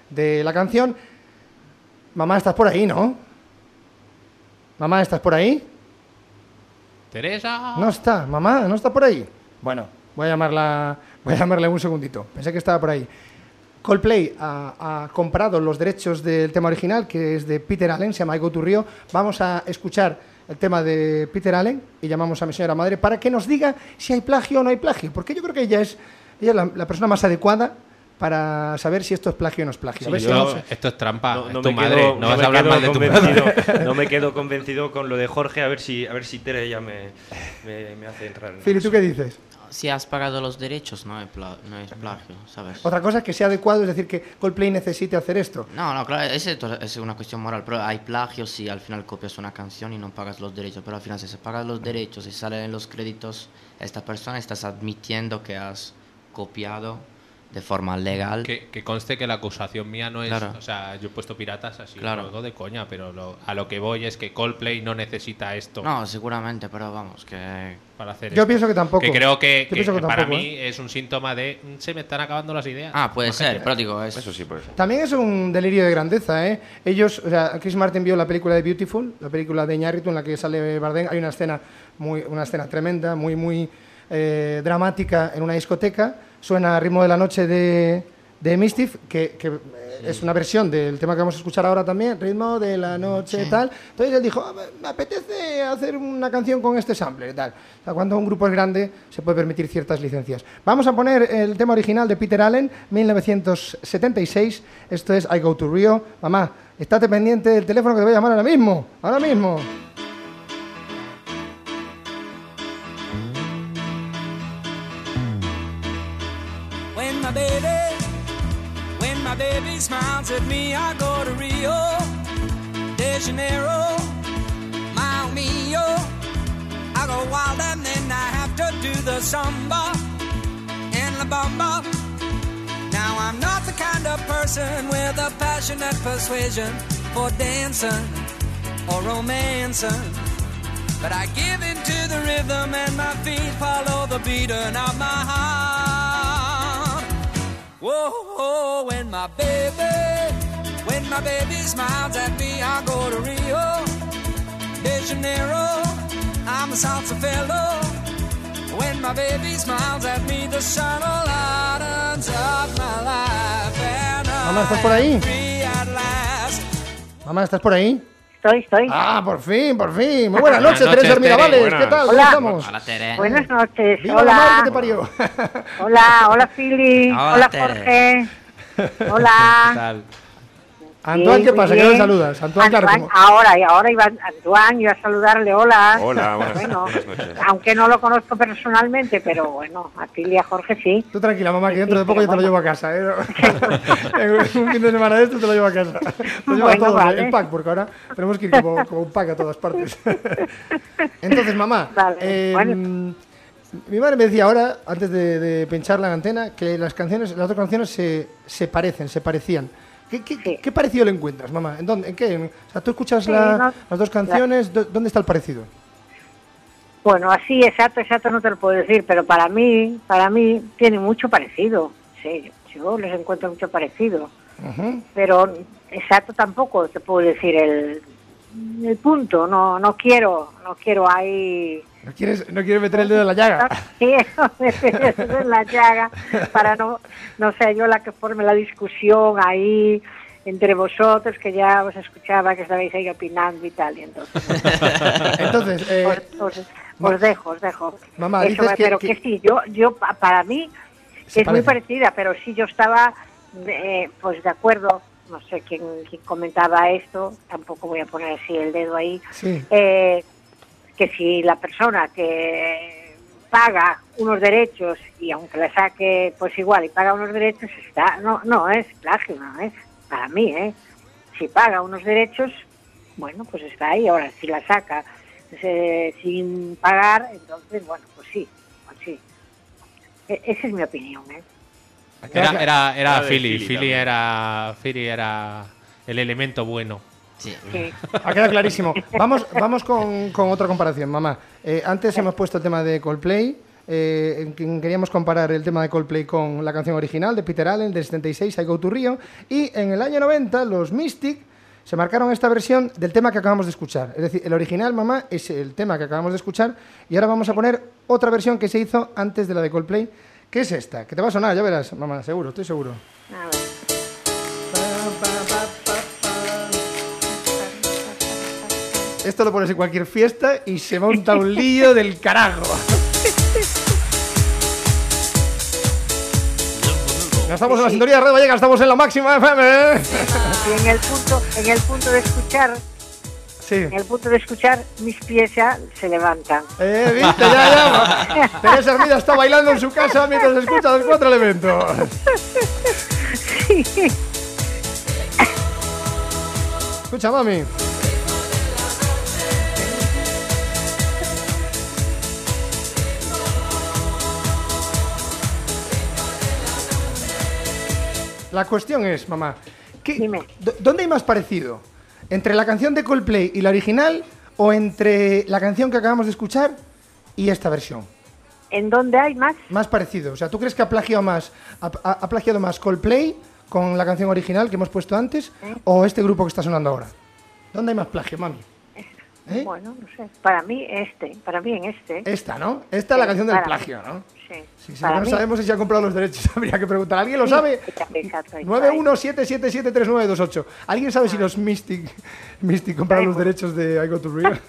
de la canción. Mamá, ¿estás por ahí, no? Mamá, ¿estás por ahí? Teresa. No está, mamá, no está por ahí. Bueno, voy a llamarla, voy a llamarle un segundito. Pensé que estaba por ahí. Coldplay ha, ha comprado los derechos del tema original, que es de Peter Allen, se llama I Go to Rio. Vamos a escuchar el tema de Peter Allen y llamamos a mi señora madre para que nos diga si hay plagio o no hay plagio, porque yo creo que ella es, ella es la, la persona más adecuada para saber si esto es plagio o no es plagio. Sí, a ver si yo- no- esto es trampa. No, es no tu me madre. quedo, no no vas me a hablar quedo mal de tu convencido, madre. no me quedo convencido con lo de Jorge, a ver si, a ver si Tere ya me, me, me hace entrar en Fili, ¿tú qué dices? Si has pagado los derechos, no es, pla- no es plagio, ¿sabes? Otra cosa es que sea adecuado, es decir, que Coldplay necesite hacer esto. No, no, claro, es, es una cuestión moral, pero hay plagio si al final copias una canción y no pagas los derechos, pero al final si se pagan los derechos y salen en los créditos, esta persona estás admitiendo que has copiado de forma legal. Que, que conste que la acusación mía no es... Claro. O sea, yo he puesto piratas así, Claro. algo de coña, pero lo- a lo que voy es que Coldplay no necesita esto No, seguramente, pero vamos, que... para hacer Yo esto. pienso que tampoco. Que creo que, Yo que pienso que para tampoco, mí es un síntoma de... "Mm, se me están acabando las ideas". Ah, puede ser, Imagínate. pero digo, es... Eso sí puede ser. También es un delirio de grandeza, ¿eh? Ellos, o sea, Chris Martin vio la película de Beautiful, la película de Iñárritu en la que sale Bardem. Hay una escena muy, una escena tremenda, muy, muy eh, dramática en una discoteca. Suena a Ritmo de la Noche de, de Mischief, que, que eh, es una versión del tema que vamos a escuchar ahora también, Ritmo de la Noche, Sí. tal. Entonces él dijo, "Ah, me- me apetece hacer una canción con este sample, tal. O sea, cuando un grupo es grande se puede permitir ciertas licencias. Vamos a poner el tema original de Peter Allen, mil novecientos setenta y seis. Esto es I Go to Rio. Mamá, estate pendiente del teléfono que te voy a llamar ahora mismo. Ahora mismo. When my baby, when my baby smiles at me, I go to Rio de Janeiro, Mile Mio. I go wild and then I have to do the samba and la bamba. Now I'm not the kind of person with a passionate persuasion for dancing or romancing, but I give into the rhythm and my feet follow the beating of my heart. Whoa, whoa, when my baby, when my baby smiles at me, I go to Rio de Janeiro. I'm a salsa fellow. When my baby smiles at me, the sun lightens up my life, and Mamá, ¿estás por ahí? I'm free at last. Mamá, ¿estás por ahí? Estoy, estoy. Ah, por fin, por fin. Muy buenas Buenas noches, noches, Teresa Tere. Mirabales. Buenas. ¿Qué tal? ¿Cómo Hola. estamos? Hola, Tere. Buenas noches. ¡Viva la madre que te Hola. parió! Hola, hola Fili. Hola, Hola Tere. Jorge. ¿Qué Hola. tal? Antoine, Bien, ¿qué muy pasa? ¿Qué bien. le saludas? Antoine, claro, Antoine, como... ahora, y ahora iba Antoine, iba a saludarle, hola. Hola, buenas, Bueno, buenas noches. aunque no lo conozco personalmente, pero bueno, a Fili y a Jorge sí. Tú tranquila, mamá, que Sí, dentro de sí, poco yo te lo pero llevo a casa, ¿eh? En un fin de semana de esto te lo llevo a casa. Lo llevo Bueno, a todos, vale. el pack, porque ahora tenemos que ir como, como un pack a todas partes. Entonces, mamá, Vale, eh, bueno. mi madre me decía ahora, antes de, de pincharla en antena, que las canciones, las dos canciones se, se parecen, se parecían. ¿Qué, qué, Sí. qué parecido le encuentras, mamá? ¿En dónde? ¿En qué? O sea, tú escuchas Sí, la- no- las dos canciones, ¿dó- ¿dónde está el parecido? Bueno, así exacto, exacto no te lo puedo decir, pero para mí, para mí tiene mucho parecido. Sí, yo les encuentro mucho parecido. Ujú. Pero exacto tampoco te puedo decir el, el punto. No, no quiero, no quiero ahí. ¿No quieres, ¿No quieres meter el dedo en la llaga? No quiero meter el dedo en la llaga para no, no sea yo la que forme la discusión ahí entre vosotros, que ya os escuchaba que estabais ahí opinando y tal, y entonces Entonces, eh, os, os- os dejo, os dejo. Mamá, Eso, dices que- pero que- que, sí, yo, yo pa- para mí Se es muy parecen. parecida, pero sí yo estaba, eh, pues de acuerdo, no sé quién, quién comentaba esto, tampoco voy a poner así el dedo ahí, sí. eh, que si la persona que paga unos derechos y aunque la saque pues igual y paga unos derechos, está no no es plagio, no es, para mí, ¿eh? Si paga unos derechos, bueno, pues está ahí. Ahora, si la saca eh, sin pagar, entonces, bueno, pues sí, pues sí. E- esa es mi opinión, ¿eh? Era, era, era Era de Philly. Philly Philly también. era, Philly era el elemento bueno. Sí. Sí. Ha quedado clarísimo. Vamos, vamos con, con otra comparación, mamá. Eh, antes hemos puesto el tema de Coldplay. eh, en que queríamos comparar el tema de Coldplay con la canción original de Peter Allen del setenta y seis, I Go to Rio, y en el año noventa los Mystic se marcaron esta versión del tema que acabamos de escuchar. Es decir, el original, mamá, es el tema que acabamos de escuchar, y ahora vamos a poner otra versión que se hizo antes de la de Coldplay, que es esta, que te va a sonar, ya verás, mamá, seguro, estoy seguro. A ver. Esto lo pones en cualquier fiesta y se monta un lío del carajo. Ya estamos en la sintonía de Radio Vallecas, estamos en la máxima F M. Y en el punto, en el punto de escuchar, sí. en el punto de escuchar, mis pies ya se levantan. Eh, viste, ya, ya. Teresa Hermida está bailando en su casa mientras escucha los cuatro elementos. Sí. Escucha, mami. La cuestión es, mamá, ¿qué, Dime. d- ¿dónde hay más parecido? ¿Entre la canción de Coldplay y la original o entre la canción que acabamos de escuchar y esta versión? ¿En dónde hay más? Más parecido. O sea, ¿tú crees que ha plagiado más, ha, ha- ha plagiado más Coldplay con la canción original que hemos puesto antes ¿Eh? o este grupo que está sonando ahora? ¿Dónde hay más plagio, mami? ¿Eh? Bueno, no sé. Para mí este, para mí en este. Esta, ¿no? Esta es la Sí, canción del para plagio, mí. ¿no? Sí. Sí, sí, Para no mí. sabemos si se ha comprado los derechos, habría que preguntar. ¿Alguien lo Sí, sabe? exacto, ahí nueve está. uno siete siete siete tres nueve dos ocho. ¿Alguien sabe si los Mystic, Mystic compraron los derechos de I Go to Rio?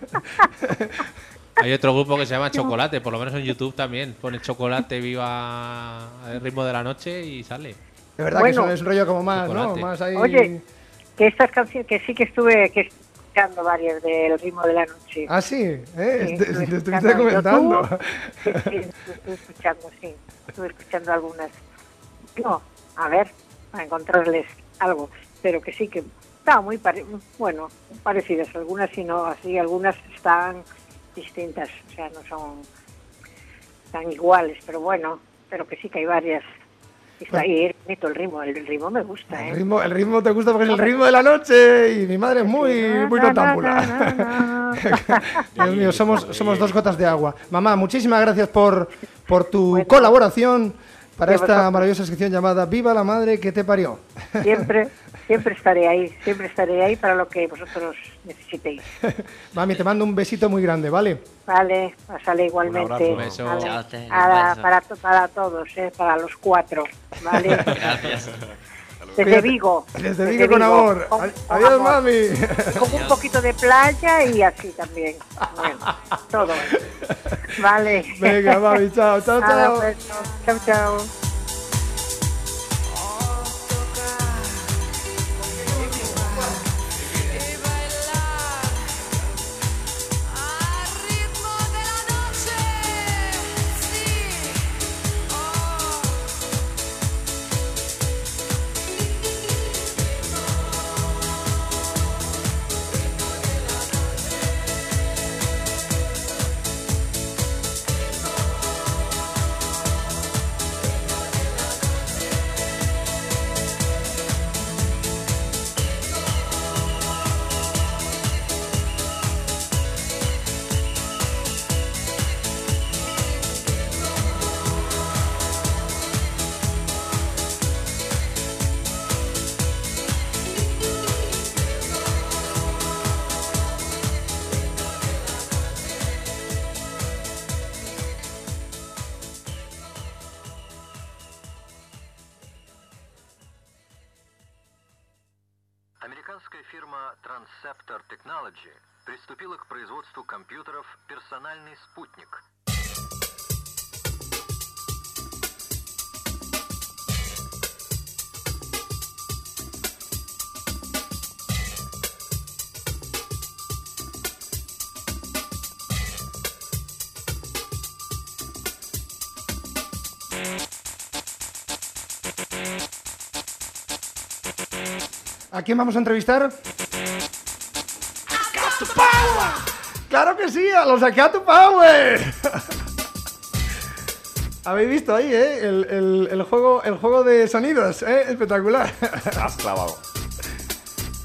Hay otro grupo que se llama Chocolate, por lo menos en YouTube también. Pone Chocolate, viva el ritmo de la noche y sale. De verdad Bueno. que eso es un rollo como más, ¿no? Chocolate. Más ahí... Oye, que estas canciones, que sí que estuve que estuve escuchando varias del ritmo de la noche. Ah, sí, ¿eh? Sí, Te, estuve te estuviste escuchando en comentando. YouTube. Sí, sí, estuve escuchando, sí. Estuve escuchando algunas. No, a ver, a encontrarles algo. Pero que sí que estaban muy pare bueno, parecidas. Algunas sí no, así, algunas están distintas. O sea, no son tan iguales, pero bueno, pero que sí que hay varias. Y está ahí, es bonito el ritmo, el ritmo me gusta, El ¿eh? ritmo, el ritmo te gusta porque es el ritmo de la noche y mi madre es muy, muy notámbula. Dios mío, somos, somos dos gotas de agua. Mamá, muchísimas gracias por, por tu colaboración para De esta vosotros. maravillosa sección llamada Viva la Madre que te parió. Siempre, siempre estaré ahí, siempre estaré ahí para lo que vosotros necesitéis. Mami, te mando un besito muy grande, ¿vale? Vale, pásale igualmente. abrazo. Un beso. Vale. Chao, te- A la- un beso. para, to- para todos, eh, para los cuatro, ¿vale? Gracias. Desde Cuídate. Vigo. Desde Vigo con amor. Con- Ad- con Adiós, amor. mami. Con un poquito de playa y así también. Bueno, todo. Vale. Venga, mami, chao, chao, Nada, chao. pues, chao, chao. Американская фирма Transceptor Technology приступила к производству компьютеров «Персональный спутник». ¿A quién vamos a entrevistar? ¡Claro que sí! ¡A los de Cat Power! Habéis visto ahí, ¿eh? El, el, el, juego, el juego de sonidos, ¿eh? Espectacular. Has clavado.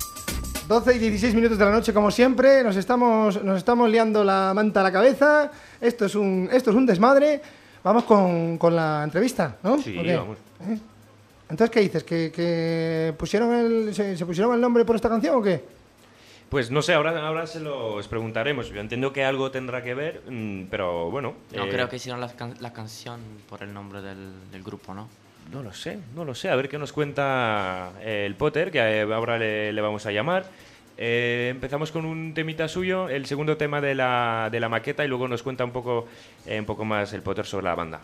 doce y dieciséis minutos de la noche, como siempre. Nos estamos, nos estamos liando la manta a la cabeza. Esto es un, esto es un desmadre. Vamos con, con la entrevista, ¿no? Sí, ¿O qué? vamos. ¿Eh? Entonces, ¿qué dices? ¿Que, que pusieron el, se, se pusieron el nombre por esta canción o qué? Pues no sé, ahora, ahora se los preguntaremos. Yo entiendo que algo tendrá que ver, mmm, pero bueno. No, eh, creo que hicieron la, can la canción por el nombre del, del grupo, ¿no? No lo sé, no lo sé. A ver qué nos cuenta eh, el Potter, que eh, ahora le, le vamos a llamar. Eh, empezamos con un temita suyo, el segundo tema de la, de la maqueta, y luego nos cuenta un poco, eh, un poco más el Potter sobre la banda.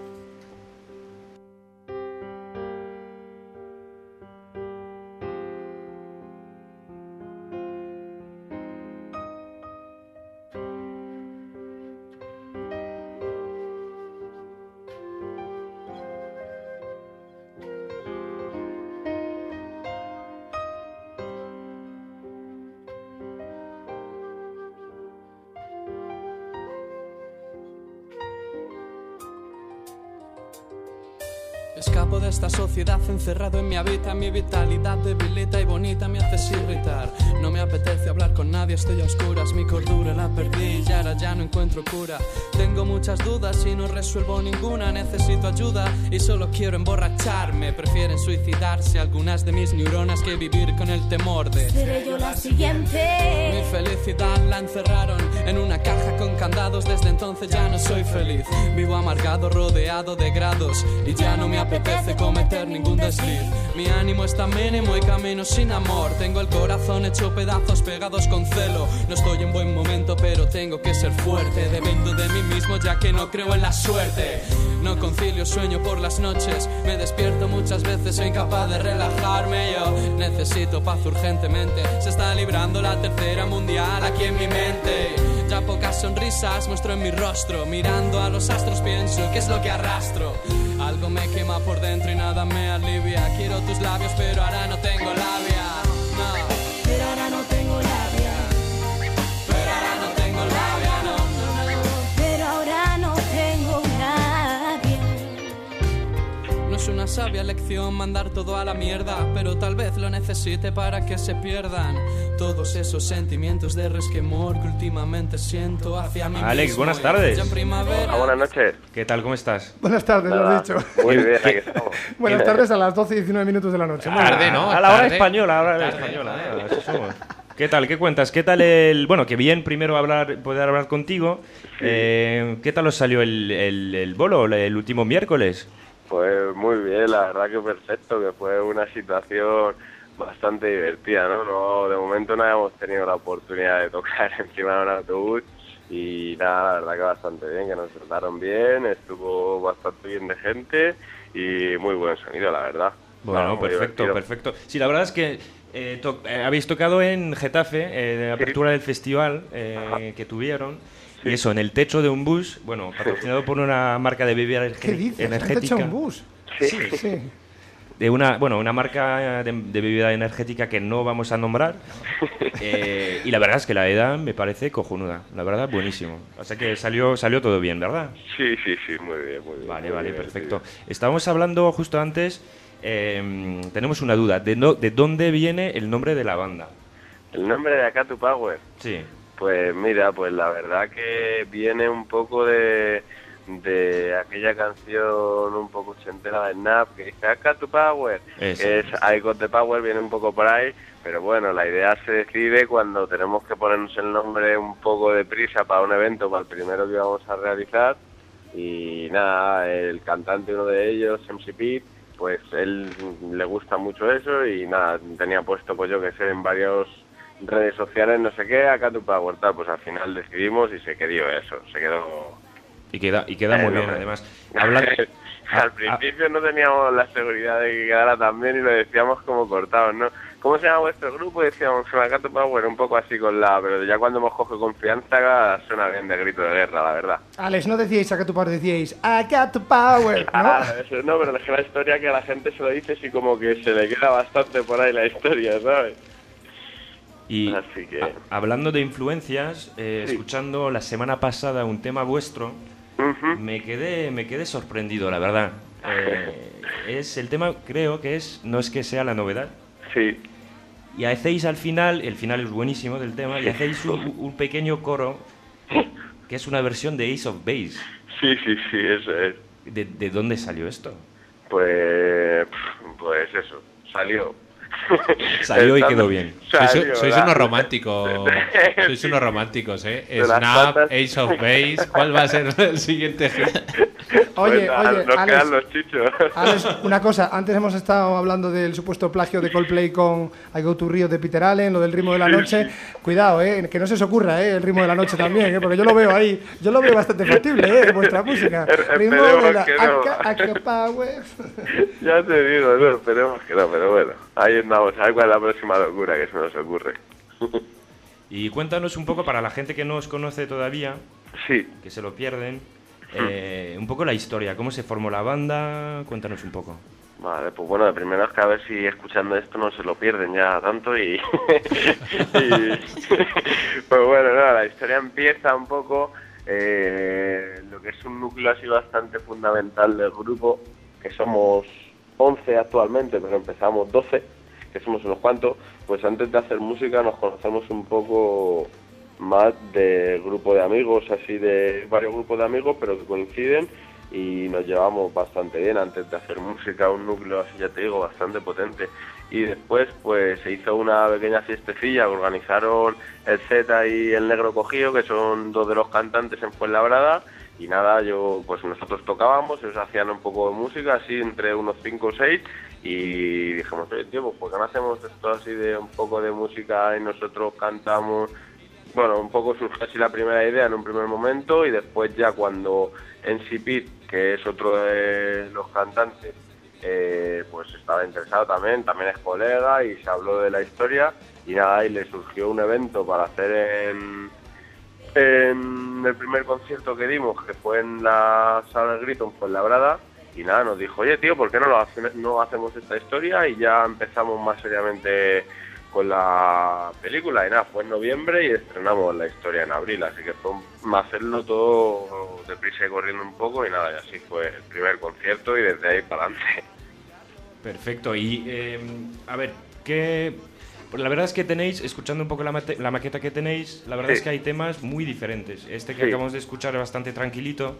Escapo de esta sociedad encerrado en mi hábitat. Mi vitalidad debilita y bonita me haces irritar. No me apetece hablar con nadie, estoy a oscuras. Mi cordura la perdí y ahora ya no encuentro cura. Tengo muchas dudas y no resuelvo ninguna. Necesito ayuda y solo quiero emborracharme. Prefieren suicidarse algunas de mis neuronas que vivir con el temor de seré yo la siguiente. Mi felicidad la encerraron en una caja con candados. Desde entonces ya no soy feliz. Vivo amargado, rodeado de grados, y ya no me apetece cometer ningún desliz. Mi ánimo está mínimo y camino sin amor. Tengo el corazón hecho pedazos pegados con celo. No estoy en buen momento pero tengo que ser fuerte. Dependo de mí mismo ya que no creo en la suerte. No concilio sueño por las noches. Me despierto muchas veces, soy incapaz de relajarme. Yo necesito paz urgentemente. Se está librando la tercera mundial aquí en mi mente. Ya pocas sonrisas muestro en mi rostro. Mirando a los astros pienso ¿qué es lo que arrastro? Algo me quema por dentro y nada me alivia. Quiero tus labios pero ahora no tengo labia. No. Pero ahora no tengo labia. Pero ahora no tengo labia, no, no, no. Pero ahora no tengo labia. No es una sabia lección mandar todo a la mierda, pero tal vez lo necesite para que se pierdan todos esos sentimientos de resquemor que últimamente siento hacia mí Alex, mismo. buenas tardes. Ya en primavera. Ah, buenas noches. ¿Qué tal? ¿Cómo estás? Buenas tardes, lo Nada, has dicho. Muy bien, aquí estamos. Buenas tardes a las doce y diecinueve minutos de la noche. Muy Tarde, bien. ¿no? A la hora Tarde. española, a la hora Tarde. española. ah, eso somos. ¿Qué tal? ¿Qué cuentas? ¿Qué tal el...? Bueno, que bien primero hablar, poder hablar contigo. Eh, ¿Qué tal os salió el, el, el bolo el último miércoles? Pues muy bien, la verdad que perfecto, que fue una situación bastante divertida, ¿no? No, de momento no habíamos tenido la oportunidad de tocar encima de un autobús y nada, la verdad que bastante bien, que nos trataron bien, estuvo bastante bien de gente y muy buen sonido, la verdad. Bueno, Nada, muy perfecto, divertido. perfecto. Sí, la verdad es que eh, to- eh, habéis tocado en Getafe, eh, de apertura del festival eh, que tuvieron. Sí. Y eso, en el techo de un bus, bueno, patrocinado por una marca de bebida ¿Qué dices? ¿Has energética. hecho un bus? Sí. Sí. De una, bueno, una marca de, de bebida energética que no vamos a nombrar. Eh, y la verdad es que la edad me parece cojonuda. La verdad, buenísimo. O sea que salió, salió todo bien, ¿verdad? Sí, sí, sí, muy bien, muy bien. Vale, muy vale, bien, perfecto. sí. Estábamos hablando justo antes, eh, tenemos una duda. ¿De, no, ¿De dónde viene el nombre de la banda? El nombre de Acá Tu Power. Sí. Pues mira, pues la verdad que viene un poco de, de aquella canción un poco ochentera de Snap que dice Acá Tu Power, Eso. que es I Got The Power, viene un poco por ahí, pero bueno, la idea se decide cuando tenemos que ponernos el nombre un poco de prisa para un evento, para el primero que vamos a realizar, y nada, el cantante, uno de ellos, M C Pete, pues él le gusta mucho eso y nada, tenía puesto pues yo que sé en varios redes sociales, no sé qué, Acá Tu Power, tal, pues al final decidimos y se quedó eso, se quedó... Y queda, y queda Eh, muy bien, nombre. además. Hablan- Al principio no teníamos la seguridad de que quedara tan bien y lo decíamos como cortados, ¿no? ¿Cómo se llama vuestro grupo? Y decíamos, Acá Tu Power, un poco así con la... Pero ya cuando hemos cogido confianza suena bien de grito de guerra, la verdad. Alex, no decíais Acá Tu Power, decíais Acá Tu Power, ¿no? Ah, eso no, pero es que la historia que a la gente se lo dices y como que se le queda bastante por ahí la historia, ¿sabes? Y Así que... a- hablando de influencias, eh, Sí. escuchando la semana pasada un tema vuestro, Ujú. me quedé me quedé sorprendido, la verdad. Eh, es el tema, creo que es, no es que sea la novedad. Sí. Y hacéis al final, el final es buenísimo del tema, y hacéis un, un pequeño coro que es una versión de Ace of Base. Sí, sí, sí, eso es. ¿De, de dónde salió esto? Pues, pues eso, salió. Salió y quedó bien. Salió, sois, sois la- unos románticos. Sois unos románticos, ¿eh? De las Snap, patas. Ace of Base. ¿Cuál va a ser el siguiente hit? Oye, Pues nada, oye, nos Alex, quedan los chichos. Alex, una cosa, antes hemos estado hablando del supuesto plagio de Coldplay con I Go to Rio de Peter Allen, lo del ritmo de la Sí, noche. Cuidado, eh, que no se os ocurra, eh, el ritmo de la noche también, eh, porque yo lo veo ahí, yo lo veo bastante factible, eh, vuestra música. Ritmo Esperemos de la que no. Aca- Aca Power. Ya te digo, no, esperemos que no, pero bueno, ahí andamos, a ver cuál es la próxima locura que se nos ocurre. Y cuéntanos un poco, para la gente que no os conoce todavía, sí. que se lo pierden, eh, un poco la historia, cómo se formó la banda, cuéntanos un poco. Vale, pues bueno, de primero es que a ver si escuchando esto no se lo pierden ya tanto y... y- pues bueno, no, la historia empieza un poco, eh, lo que es un núcleo así bastante fundamental del grupo, que somos once actualmente, pero empezamos doce, que somos unos cuantos, pues antes de hacer música nos conocemos un poco más de grupo de amigos, así de varios grupos de amigos, pero que coinciden y nos llevamos bastante bien antes de hacer música, un núcleo así, ya te digo, bastante potente. Y después pues se hizo una pequeña fiestecilla que organizaron el Z y el Negro Cogido, que son dos de los cantantes en Fuenlabrada, y nada, yo pues nosotros tocábamos, ellos hacían un poco de música, así entre unos cinco o seis, y dijimos, oye tío, pues ¿por qué no hacemos esto así de un poco de música y nosotros cantamos? Bueno, un poco surgió así la primera idea en un primer momento, y después ya cuando N C Pete, que es otro de los cantantes, eh, pues estaba interesado también, también es colega, y se habló de la historia, y nada, y le surgió un evento para hacer en, en el primer concierto que dimos, que fue en la Sala del Grito en Fuenlabrada, y nada, nos dijo, oye tío, ¿por qué no, lo hace- no hacemos esta historia? Y ya empezamos más seriamente con la película, y nada, fue en noviembre y estrenamos la historia en abril, así que fue un- hacerlo todo deprisa y corriendo un poco, y nada, y así fue el primer concierto, y desde ahí para adelante. Perfecto, y eh, a ver, ¿qué...? Pues la verdad es que tenéis, escuchando un poco la, mate- la maqueta que tenéis, la verdad Sí. es que hay temas muy diferentes. Este que Sí. acabamos de escuchar es bastante tranquilito,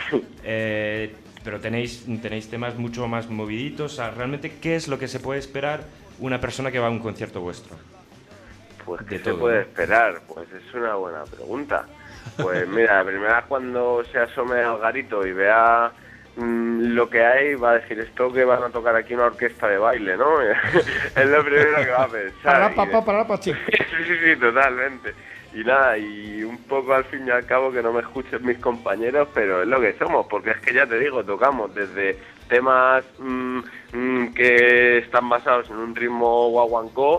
eh, pero tenéis, tenéis temas mucho más moviditos. O sea, realmente, ¿qué es lo que se puede esperar una persona que va a un concierto vuestro? Pues De ¿qué se todo, puede ¿no? esperar? Pues es una buena pregunta. Pues mira, la primera cuando se asome al garito y vea mm, lo que hay, va a decir, esto que van a tocar aquí una orquesta de baile, ¿no? Es lo primero que va a pensar. Para Y papá, para pa, chico. sí, sí, sí, totalmente. Y nada, y un poco al fin y al cabo que no me escuchen mis compañeros, pero es lo que somos, porque es que ya te digo, tocamos desde temas mm, mm, que están basados en un ritmo guaguancó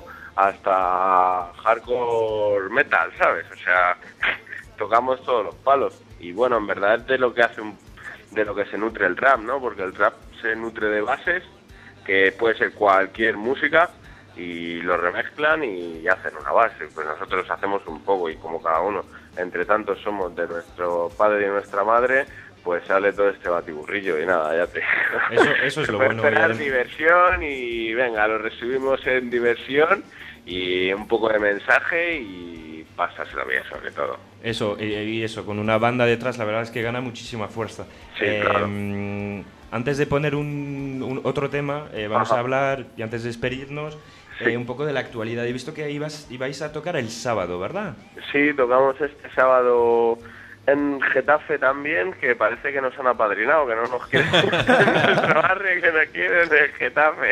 hasta hardcore metal, ¿sabes? O sea, tocamos todos los palos. Y bueno, en verdad es de lo que hace un, de lo que se nutre el rap, ¿no? Porque el rap se nutre de bases, que puede ser cualquier música, y lo remezclan y hacen una base. Pues nosotros hacemos un poco, y como cada uno, entre tantos somos de nuestro padre y nuestra madre, pues sale todo este batiburrillo y nada, ya te... Eso, eso es Se lo puede bueno. esperar ya- diversión y venga, lo recibimos en diversión y un poco de mensaje y pasárselo bien sobre todo. Eso, y, y eso, con una banda detrás, la verdad es que gana muchísima fuerza. Sí, Eh, claro. Antes de poner un, un- otro tema, eh, vamos Ajá. a hablar, y antes de despedirnos, Sí. eh, un poco de la actualidad. He visto que ibas, ibais a tocar el sábado, ¿verdad? Sí, tocamos este sábado en Getafe también, que parece que nos han apadrinado, que no nos quieren en nuestro barrio, que nos quieren en Getafe.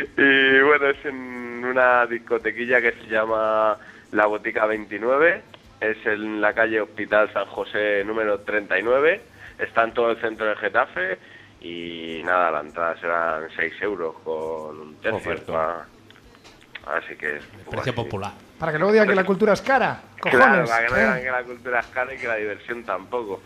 Y bueno, es en una discotequilla que se llama La Botica veintinueve, es en la calle Hospital San José número treinta y nueve, está en todo el centro de Getafe, y nada, la entrada serán seis euros con un tercio. Ofertón. pa- Así que es Precio popular. Para que luego digan que la cultura es cara. Claro, Cojones. para que no ¿eh? digan que la cultura es cara y que la diversión tampoco.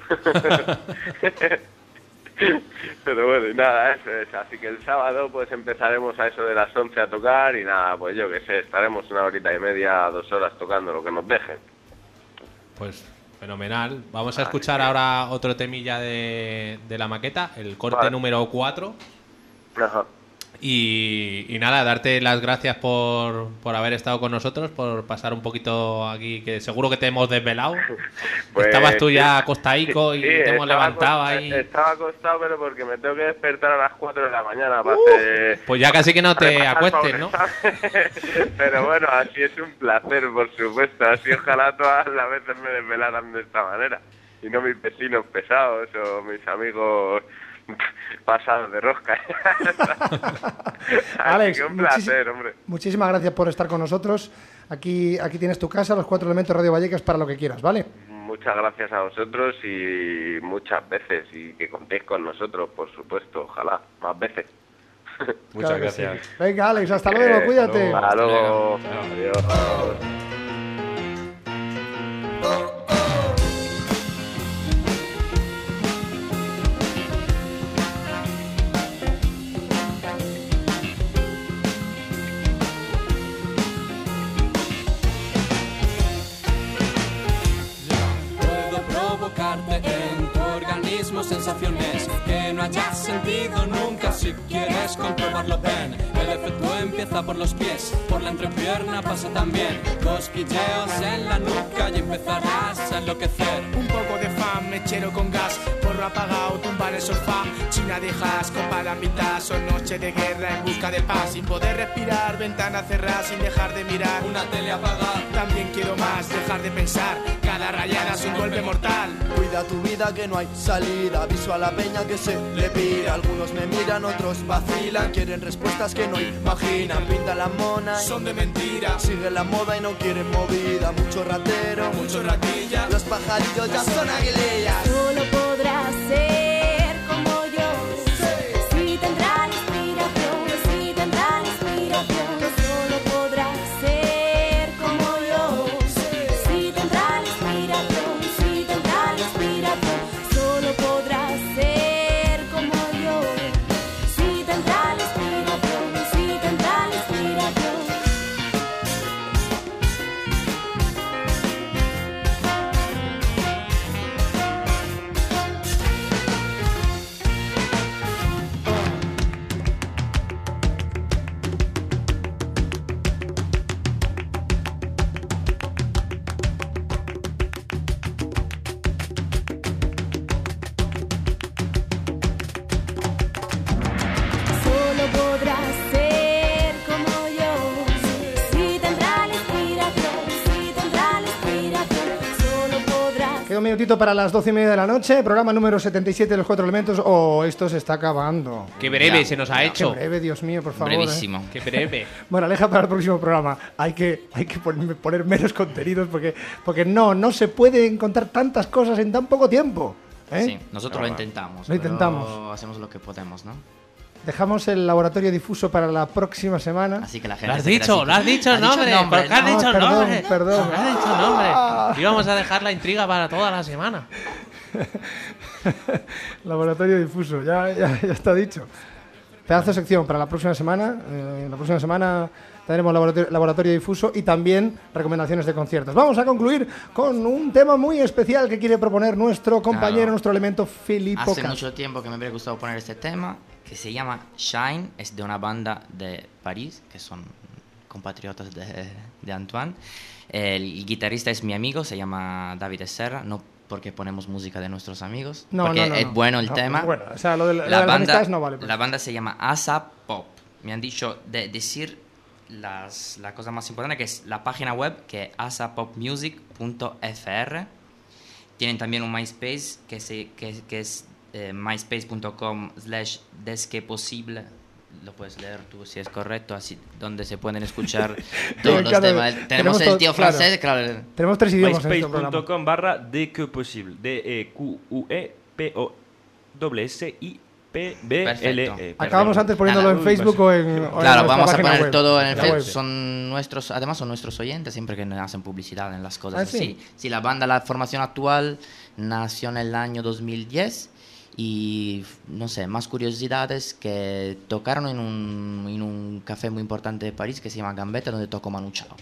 Pero bueno, y nada, eso es. Así que el sábado pues empezaremos a eso de las once a tocar y nada, pues yo qué sé, estaremos una horita y media, dos horas tocando lo que nos dejen. Pues fenomenal. Vamos a escuchar ahora otro temilla de, de la maqueta, el corte Vale. número cuatro. Ajá. Y, y nada, darte las gracias por, por haber estado con nosotros, por pasar un poquito aquí, que seguro que te hemos desvelado. Pues, Estabas tú ya sí, acostaico y sí, te hemos estaba levantado acost- ahí. Estaba acostado, pero porque me tengo que despertar a las cuatro de la mañana para Uh, hacer... pues ya casi que no te repasar acuestes, para ¿no? un examen. Pero bueno, así es un placer, por supuesto. Así ojalá todas las veces me desvelaran de esta manera. Y no mis vecinos pesados o mis amigos pasados de rosca. Alex, Así que un muchis- placer, hombre. muchísimas gracias por estar con nosotros. Aquí, aquí tienes tu casa, los Cuatro Elementos Radio Vallecas, para lo que quieras, ¿vale? Muchas gracias a vosotros y muchas veces. Y que contéis con nosotros, por supuesto. Ojalá, más veces. Muchas Claro que sí. gracias. Venga, Alex, hasta luego, Eh, cuídate. Hasta luego. Adiós. Puedo provocarte en tu organismo sensaciones que no hayas sentido nunca. Si quieres comprobarlo, ven. El efecto empieza por los pies, por la entrepierna pasa también. Cosquilleos en la nuca y empezarás a enloquecer. Un poco de fan, mechero con gas, porro apagado, tumbar el sofá. China de jasco para mitad, son noche de guerra en busca de paz. Sin poder respirar, ventana cerrada, sin dejar de mirar. Una tele apagada. También quiero más, dejar de pensar. Cada rayada es un golpe mortal. Cuida tu vida que no hay salida. Aviso a la peña que se le pira. Algunos me miran, otros vacilan. Quieren respuestas que no imaginan. Pinta la mona, Son de mentira. sigue la moda y no quieren movida. Mucho ratero, Mucho ratilla. los pajarillos ya son aguilillas. Solo podrás ser como yo. Si tendrá la inspiración, si tendrá la inspiración. Solo podrás ser como yo. Si tendrá la inspiración, si tendrá la inspiración. Solo podrás ser como yo. Si tendrá la inspiración, si tendrá la inspiración. Solo podrás ser como yo. Si tendrá la inspiración, si tendrá la inspiración. Solo podrás. Queda un minutito para las doce y media de la noche, programa número setenta y siete de los Cuatro Elementos. Oh, esto se está acabando. Qué breve Ya, se nos ha ya. hecho. Qué breve, Dios mío, por favor. ¿eh? Brevísimo. Qué breve. Bueno, aleja para el próximo programa. Hay que, hay que poner, poner menos contenidos porque, porque no, no se pueden contar tantas cosas en tan poco tiempo. ¿eh? Sí, nosotros lo intentamos. Lo pero intentamos. Hacemos lo que podemos, ¿no? Dejamos el laboratorio difuso para la próxima semana. Así que la Lo gente. has se queda dicho, así. lo has dicho el Ha nombre. ¿Por qué has no. dicho el Ah, perdón, nombre? perdón. ¿Por qué has dicho el nombre? Íbamos a dejar la intriga para toda la semana. Laboratorio difuso, ya, ya, ya está dicho. Pedazo de sección para la próxima semana. Eh, la próxima semana tendremos laboratorio, laboratorio difuso y también recomendaciones de conciertos. Vamos a concluir con un tema muy especial que quiere proponer nuestro compañero, Claro. nuestro elemento Filippo Hace Castro. mucho tiempo que me hubiera gustado poner este tema, que se llama Shine, es de una banda de París, que son compatriotas de, de Antoine. El guitarrista es mi amigo, se llama David Serra, no porque ponemos música de nuestros amigos, No, porque no, no, es no. bueno el No, tema. bueno, o sea, lo de la- la, lo de las banda, amistades no vale, pues. la banda se llama Asa Pop. Me han dicho de decir las, la cosa más importante, que es la página web, que es asa pop music punto f r. Tienen también un MySpace, que, se, que, que es eh, myspace punto com slash desqueposible. Lo puedes leer tú si es correcto, así donde se pueden escuchar todos los Claro, temas. Tenemos, tenemos el todo- tío claro. francés, claro. Tenemos tres idiomas en este programa. myspace.com barra de que posible. D E Q U E P O S I P B L E. Acabamos antes poniéndolo en Facebook o en, o en Claro, nuestra vamos a página poner web, todo en el la Facebook. web. Son nuestros, además son nuestros oyentes siempre que nos hacen publicidad en las cosas Ah, así. ¿sí? Sí, la banda, la formación actual nació en el año dos mil diez y no sé, más curiosidades, que tocaron en un, en un café muy importante de París que se llama Gambetta, donde tocó Manu Chao.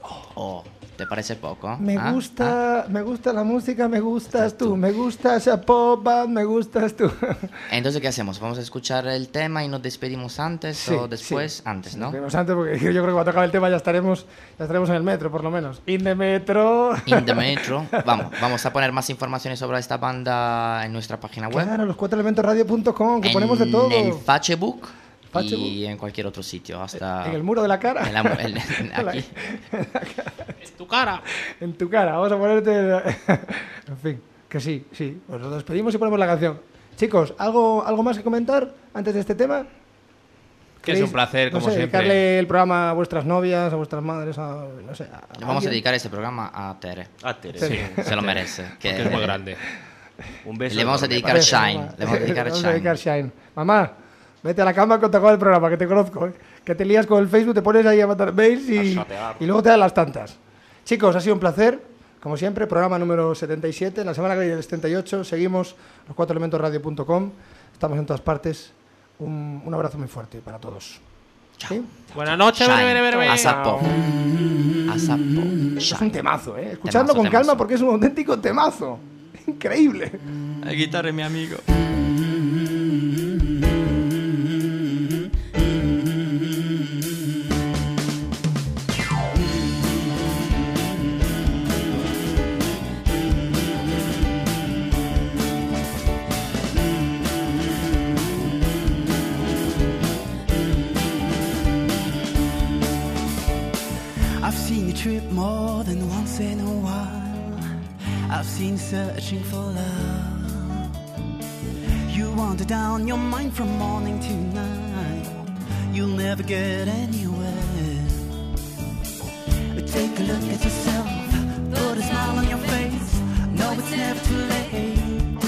Oh, ¿te parece poco? Me ¿Ah? gusta, me gusta la música, me gustas tú, me gusta esa pop band, me gustas tú. Entonces, ¿qué hacemos? ¿Vamos a escuchar el tema y nos despedimos antes Sí, o después? sí. Antes, ¿no? Nos antes porque yo creo que cuando acabe el tema ya estaremos, ya estaremos en el metro, por lo menos. In the metro. In the metro. Vamos, vamos a poner más informaciones sobre esta banda en nuestra página web. Claro, los cuatro elementos radio punto com, que en ponemos de todo. el Facebook. Facebook. Y en cualquier otro sitio, hasta... En el muro de la cara. En la- en- en- aquí. En tu cara. En tu cara, vamos a ponerte... En fin, que sí, sí. Pues nos despedimos y ponemos la canción. Chicos, ¿algo, algo más que comentar antes de este tema? Que es un placer, no como sé, siempre. dedicarle el programa a vuestras novias, a vuestras madres, a... no sé, a Le vamos a alguien. dedicar este programa a Tere. A Tere, sí. Se lo merece. Que Porque es muy grande. Un beso. Le vamos a enorme dedicar para Shine. ella. Le vamos a dedicar Le vamos a Shine. dedicar Shine. Mamá, vete a la cama cuando acabe el programa, que te conozco. ¿eh? Que te lías con el Facebook, te pones ahí a mandar mails y, A chatear. y luego te dan las tantas. Chicos, ha sido un placer. Como siempre, programa número setenta y siete. La semana que viene el setenta y ocho. Seguimos los cuatro elementos radio punto com. Estamos en todas partes. Un, un abrazo muy fuerte para todos. ¿Sí? Buenas noches, Shine. bere, bere, bere. A sapo. A sapo. Esto es un temazo, ¿eh? Escuchadlo Temazo, con calma temazo. porque es un auténtico temazo. Increíble. La guitarra es mi amigo. I've seen you trip more than once in a while. I've seen you searching for love. You wander down your mind from morning to night. You'll never get anywhere. Take a look at yourself. Put a smile on your face. No, it's never too late.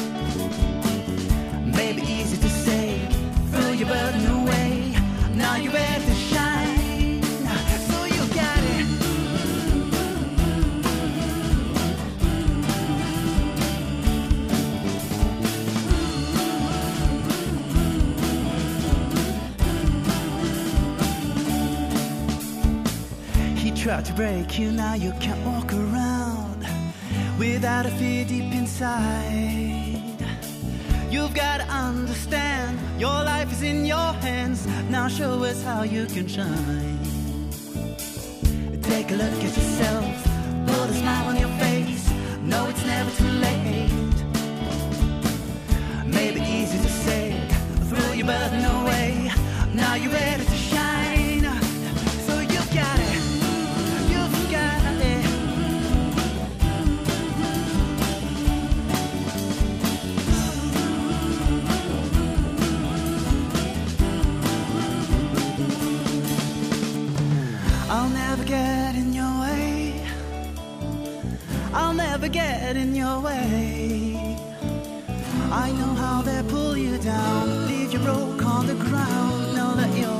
Maybe easy to say. Throw your burden away. Now you're ready to shine. So you got it. He tried to break you, now you can't walk around without a fear deep inside. You've got to understand, your life is in your hands. Now show us how you can shine. Take a look at yourself, put a smile on your face. No, it's never too late. Maybe easy to say, throw your burden away. Now you're ready to shine. So you've got it, you've got it. I'll never get in your way. I'll never get in your way. I know how they pull you down, leave you broke on the ground. Now let your